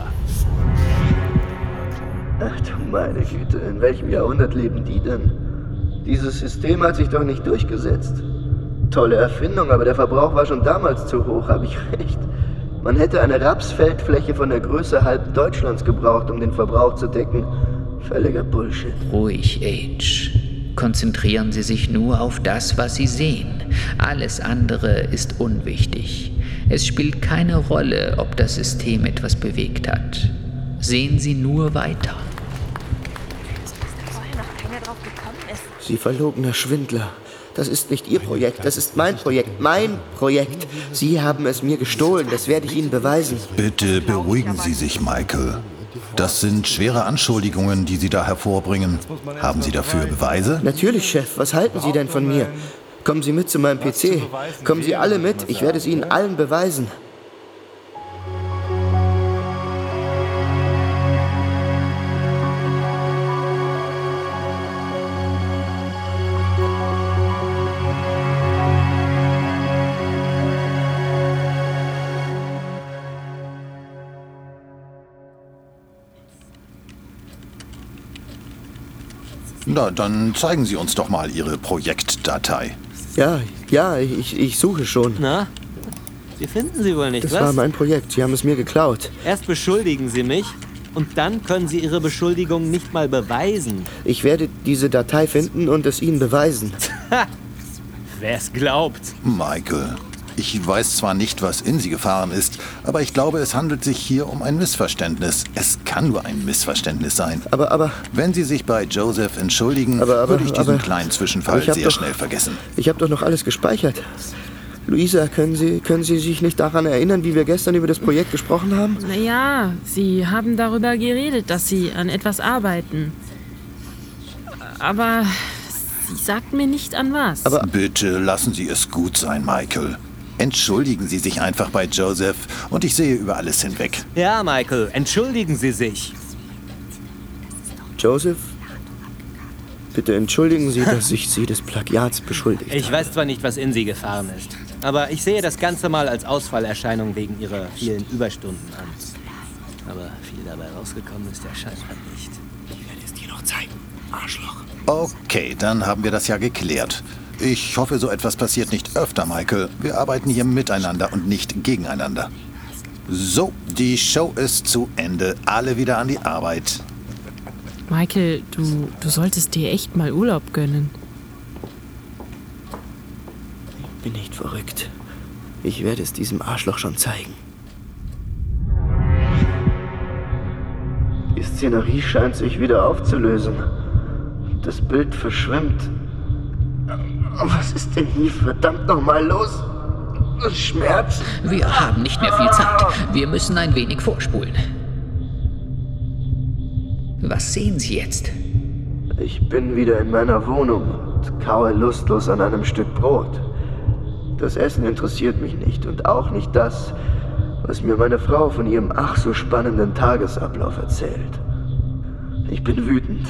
Ach du meine Güte, in welchem Jahrhundert leben die denn? Dieses System hat sich doch nicht durchgesetzt. Tolle Erfindung, aber der Verbrauch war schon damals zu hoch, habe ich recht. Man hätte eine Rapsfeldfläche von der Größe halb Deutschlands gebraucht, um den Verbrauch zu decken. Völliger Bullshit. Ruhig, Age. Konzentrieren Sie sich nur auf das, was Sie sehen. Alles andere ist unwichtig. Es spielt keine Rolle, ob das System etwas bewegt hat. Sehen Sie nur weiter. Sie verlogener Schwindler. Das ist nicht Ihr Projekt, das ist mein Projekt, mein Projekt. Sie haben es mir gestohlen, das werde ich Ihnen beweisen. Bitte beruhigen Sie sich, Michael. Das sind schwere Anschuldigungen, die Sie da hervorbringen. Haben Sie dafür Beweise? Natürlich, Chef. Was halten Sie denn von mir? Kommen Sie mit zu meinem P C. Kommen Sie alle mit, ich werde es Ihnen allen beweisen. Na, dann zeigen Sie uns doch mal Ihre Projektdatei. Ja, ja, ich, ich suche schon. Na? Sie finden sie wohl nicht, das was? Das war mein Projekt, Sie haben es mir geklaut. Erst beschuldigen Sie mich und dann können Sie Ihre Beschuldigung nicht mal beweisen. Ich werde diese Datei finden und es Ihnen beweisen. Wer es glaubt. Michael, ich weiß zwar nicht, was in Sie gefahren ist, aber ich glaube, es handelt sich hier um ein Missverständnis. Es kann nur ein Missverständnis sein. Aber, aber... Wenn Sie sich bei Joseph entschuldigen, aber, aber, würde ich diesen aber, kleinen Zwischenfall sehr doch, schnell vergessen. Ich habe doch noch alles gespeichert. Luisa, können Sie, können Sie sich nicht daran erinnern, wie wir gestern über das Projekt gesprochen haben? Naja, Sie haben darüber geredet, dass Sie an etwas arbeiten. Aber Sie sagten mir nicht an was. Aber bitte lassen Sie es gut sein, Michael. Entschuldigen Sie sich einfach bei Joseph und ich sehe über alles hinweg. Ja, Michael, entschuldigen Sie sich. Joseph, bitte entschuldigen Sie, dass ich Sie des Plagiats beschuldigt Ich weiß zwar nicht, was in Sie gefahren ist, aber ich sehe das Ganze mal als Ausfallerscheinung wegen Ihrer vielen Überstunden an. Aber viel dabei rausgekommen ist der scheinbar nicht. Ich werde es dir noch zeigen, Arschloch. Okay, dann haben wir das ja geklärt. Ich hoffe, so etwas passiert nicht öfter, Michael. Wir arbeiten hier miteinander und nicht gegeneinander. So, die Show ist zu Ende. Alle wieder an die Arbeit. Michael, du, du solltest dir echt mal Urlaub gönnen. Ich bin nicht verrückt. Ich werde es diesem Arschloch schon zeigen. Die Szenerie scheint sich wieder aufzulösen. Das Bild verschwimmt. Was ist denn hier verdammt nochmal los? Schmerz. Wir haben nicht mehr viel Zeit. Wir müssen ein wenig vorspulen. Was sehen Sie jetzt? Ich bin wieder in meiner Wohnung und kaue lustlos an einem Stück Brot. Das Essen interessiert mich nicht und auch nicht das, was mir meine Frau von ihrem ach so spannenden Tagesablauf erzählt. Ich bin wütend.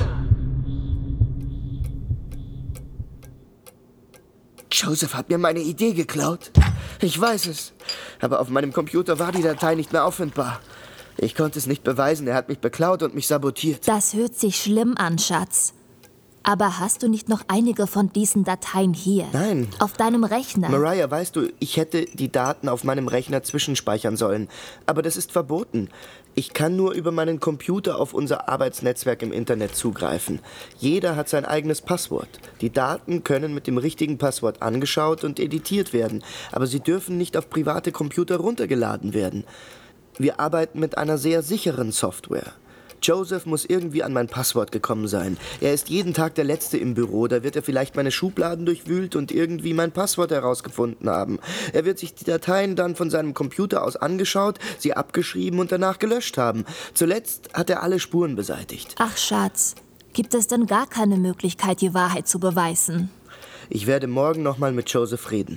Joseph hat mir meine Idee geklaut. Ich weiß es. Aber auf meinem Computer war die Datei nicht mehr auffindbar. Ich konnte es nicht beweisen. Er hat mich beklaut und mich sabotiert. Das hört sich schlimm an, Schatz. Aber hast du nicht noch einige von diesen Dateien hier? Nein. Auf deinem Rechner? Mariah, weißt du, ich hätte die Daten auf meinem Rechner zwischenspeichern sollen. Aber das ist verboten. Ich kann nur über meinen Computer auf unser Arbeitsnetzwerk im Internet zugreifen. Jeder hat sein eigenes Passwort. Die Daten können mit dem richtigen Passwort angeschaut und editiert werden. Aber sie dürfen nicht auf private Computer runtergeladen werden. Wir arbeiten mit einer sehr sicheren Software. Joseph muss irgendwie an mein Passwort gekommen sein. Er ist jeden Tag der Letzte im Büro. Da wird er vielleicht meine Schubladen durchwühlt und irgendwie mein Passwort herausgefunden haben. Er wird sich die Dateien dann von seinem Computer aus angeschaut, sie abgeschrieben und danach gelöscht haben. Zuletzt hat er alle Spuren beseitigt. Ach, Schatz, gibt es denn gar keine Möglichkeit, die Wahrheit zu beweisen? Ich werde morgen noch mal mit Joseph reden.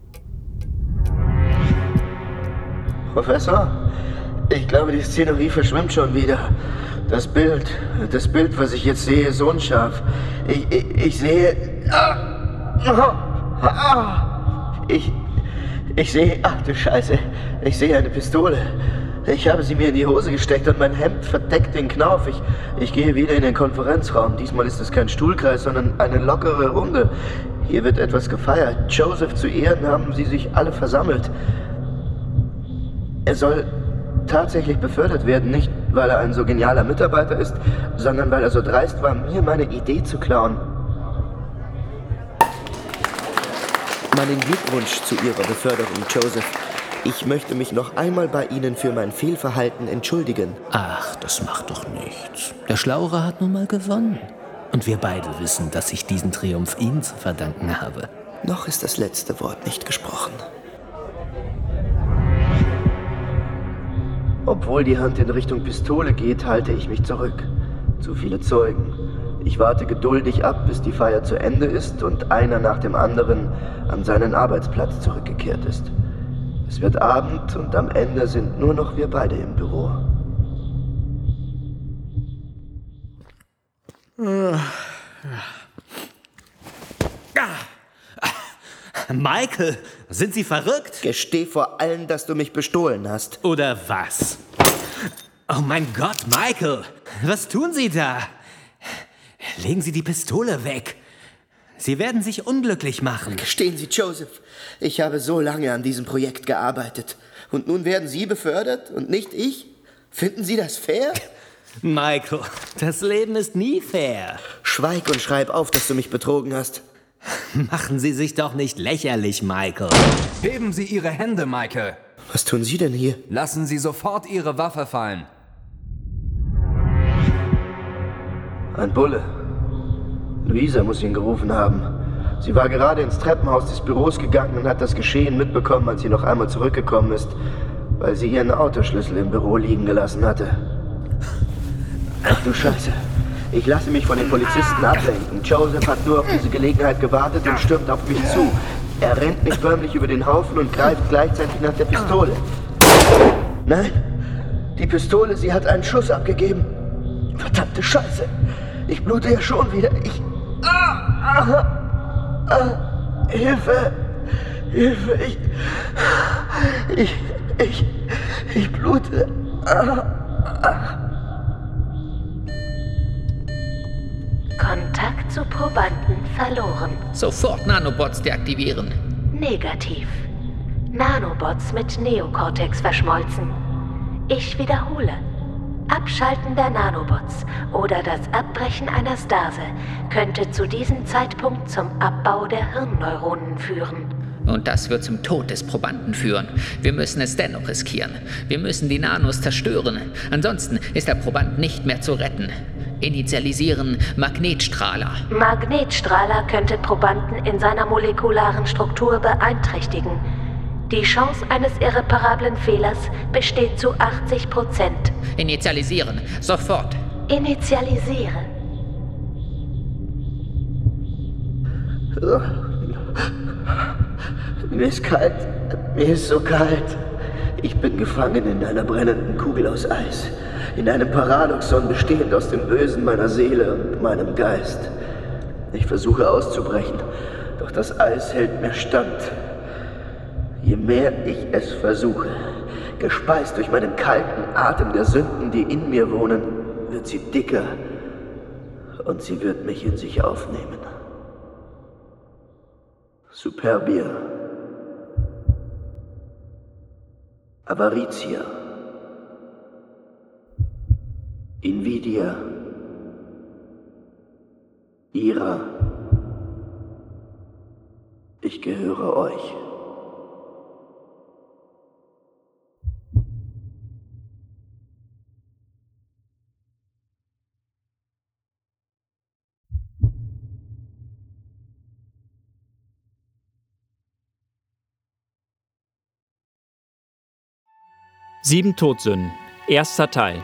Professor, ich glaube, die Szenerie verschwimmt schon wieder. Das Bild, das Bild, was ich jetzt sehe, ist unscharf. Ich, ich, ich sehe... Ah, ah, ich, ich sehe... Ach du Scheiße, ich sehe eine Pistole. Ich habe sie mir in die Hose gesteckt und mein Hemd verdeckt den Knauf. Ich, ich gehe wieder in den Konferenzraum. Diesmal ist es kein Stuhlkreis, sondern eine lockere Runde. Hier wird etwas gefeiert. Joseph zu Ehren haben sie sich alle versammelt. Er soll tatsächlich befördert werden, nicht weil er ein so genialer Mitarbeiter ist, sondern weil er so dreist war, mir meine Idee zu klauen. Meinen Glückwunsch zu Ihrer Beförderung, Joseph. Ich möchte mich noch einmal bei Ihnen für mein Fehlverhalten entschuldigen. Ach, das macht doch nichts. Der Schlauere hat nun mal gewonnen. Und wir beide wissen, dass ich diesen Triumph Ihnen zu verdanken habe. Noch ist das letzte Wort nicht gesprochen. Obwohl die Hand in Richtung Pistole geht, halte ich mich zurück. Zu viele Zeugen. Ich warte geduldig ab, bis die Feier zu Ende ist und einer nach dem anderen an seinen Arbeitsplatz zurückgekehrt ist. Es wird Abend und am Ende sind nur noch wir beide im Büro. Michael, sind Sie verrückt? Gesteh vor allen, dass du mich bestohlen hast. Oder was? Oh mein Gott, Michael, was tun Sie da? Legen Sie die Pistole weg. Sie werden sich unglücklich machen. Gestehen Sie, Joseph, ich habe so lange an diesem Projekt gearbeitet. Und nun werden Sie befördert und nicht ich? Finden Sie das fair? Michael, das Leben ist nie fair. Schweig und schreib auf, dass du mich betrogen hast. Machen Sie sich doch nicht lächerlich, Michael. Heben Sie Ihre Hände, Michael. Was tun Sie denn hier? Lassen Sie sofort Ihre Waffe fallen. Ein Bulle. Luisa muss ihn gerufen haben. Sie war gerade ins Treppenhaus des Büros gegangen und hat das Geschehen mitbekommen, als sie noch einmal zurückgekommen ist, weil sie ihren Autoschlüssel im Büro liegen gelassen hatte. Ach du Scheiße. Ich lasse mich von den Polizisten ablenken. Joseph hat nur auf diese Gelegenheit gewartet und stürmt auf mich zu. Er rennt mich förmlich über den Haufen und greift gleichzeitig nach der Pistole. Nein, die Pistole, sie hat einen Schuss abgegeben. Verdammte Scheiße. Ich blute ja schon wieder. Ich... Ah, ah, ah, Hilfe. Hilfe. Ich... Ich... Ich... Ich blute. Ah, ah. Kontakt zu Probanden verloren. Sofort Nanobots deaktivieren. Negativ. Nanobots mit Neokortex verschmolzen. Ich wiederhole. Abschalten der Nanobots oder das Abbrechen einer Stase könnte zu diesem Zeitpunkt zum Abbau der Hirnneuronen führen. Und das wird zum Tod des Probanden führen. Wir müssen es dennoch riskieren. Wir müssen die Nanos zerstören. Ansonsten ist der Proband nicht mehr zu retten. Initialisieren Magnetstrahler. Magnetstrahler könnte Probanden in seiner molekularen Struktur beeinträchtigen. Die Chance eines irreparablen Fehlers besteht zu achtzig Prozent. Initialisieren. Sofort. Initialisiere. Mir ist kalt. Mir ist so kalt. Ich bin gefangen in einer brennenden Kugel aus Eis. In einem Paradoxon bestehend aus dem Bösen meiner Seele und meinem Geist. Ich versuche auszubrechen, doch das Eis hält mir stand. Je mehr ich es versuche, gespeist durch meinen kalten Atem der Sünden, die in mir wohnen, wird sie dicker und sie wird mich in sich aufnehmen. Superbia. Avaritia. Invidia. Ira. Ich gehöre euch. Sieben Todsünden. Erster Teil.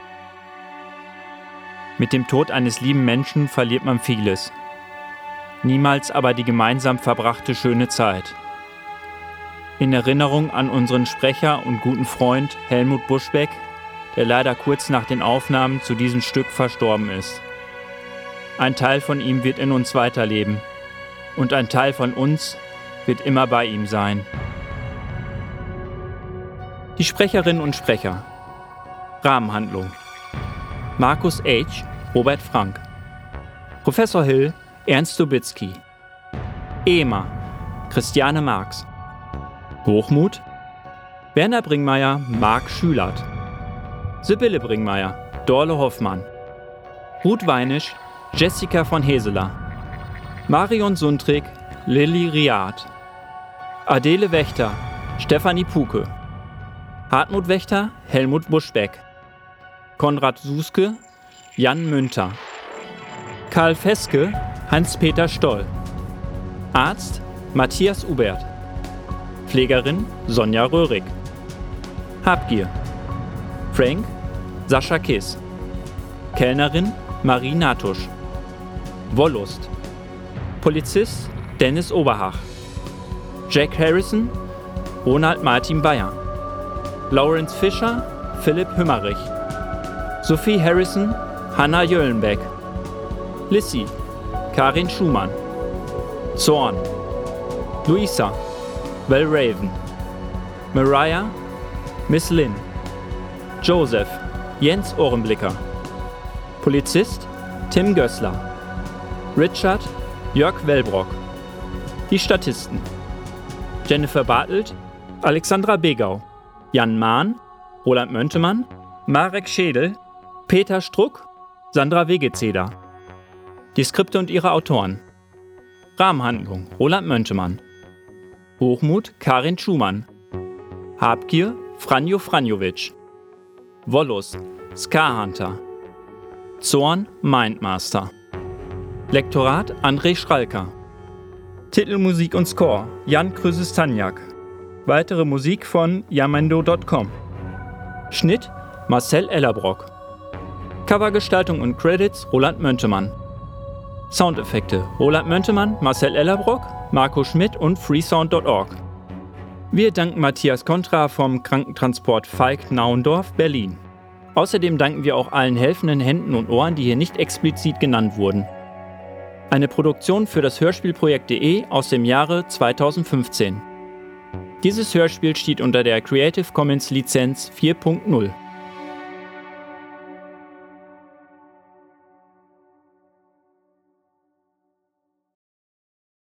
Mit dem Tod eines lieben Menschen verliert man vieles. Niemals aber die gemeinsam verbrachte schöne Zeit. In Erinnerung an unseren Sprecher und guten Freund Helmut Buschbeck, der leider kurz nach den Aufnahmen zu diesem Stück verstorben ist. Ein Teil von ihm wird in uns weiterleben und ein Teil von uns wird immer bei ihm sein. Die Sprecherinnen und Sprecher. Rahmenhandlung. Markus H., Robert Frank. Professor Hill, Ernst Dubitzky. Ema, Christiane Marx. Hochmut, Werner Bringmeier, Marc Schülert. Sibylle Bringmeier, Dorle Hoffmann. Ruth Weinisch, Jessica von Heseler. Marion Sundrig, Lilly Riad. Adele Wächter, Stefanie Puke. Hartmut Wächter, Helmut Buschbeck. Konrad Suske, Jan Münter. Karl Feske, Hans-Peter Stoll. Arzt, Matthias Ubert. Pflegerin, Sonja Röhrig. Habgier. Frank, Sascha Kiss. Kellnerin, Marie Natusch. Wollust. Polizist, Dennis Oberhach. Jack Harrison, Ronald Martin Bayer. Lawrence Fischer, Philipp Hümmerich. Sophie Harrison, Hanna Jöllenbeck. Lissy, Karin Schumann. Zorn. Luisa, Val Raven. Mariah, Miss Lynn. Joseph, Jens Ohrenblicker. Polizist, Tim Gößler. Richard, Jörg Wellbrock. Die Statisten. Jennifer Bartelt, Alexandra Begau. Jan Mahn, Roland Möntemann, Marek Schädel, Peter Struck, Sandra Wegezeder. Die Skripte und ihre Autoren. Rahmenhandlung, Roland Möntemann. Hochmut, Karin Schumann. Habgier, Franjo Franjovic. Wollust, Ska Hunter. Zorn, Mindmaster. Lektorat, André Schralker. Titelmusik und Score, Jan Krüses-Tanjak. Weitere Musik von Jamendo Punkt com. Schnitt, Marcel Ellerbrock. Covergestaltung und Credits, Roland Möntemann. Soundeffekte, Roland Möntemann, Marcel Ellerbrock, Marco Schmidt und freesound Punkt org. Wir danken Matthias Kontra vom Krankentransport Falk-Naundorf, Berlin. Außerdem danken wir auch allen helfenden Händen und Ohren, die hier nicht explizit genannt wurden. Eine Produktion für das Hörspielprojekt punkt de aus dem Jahre zweitausendfünfzehn. Dieses Hörspiel steht unter der Creative Commons Lizenz vier Punkt null.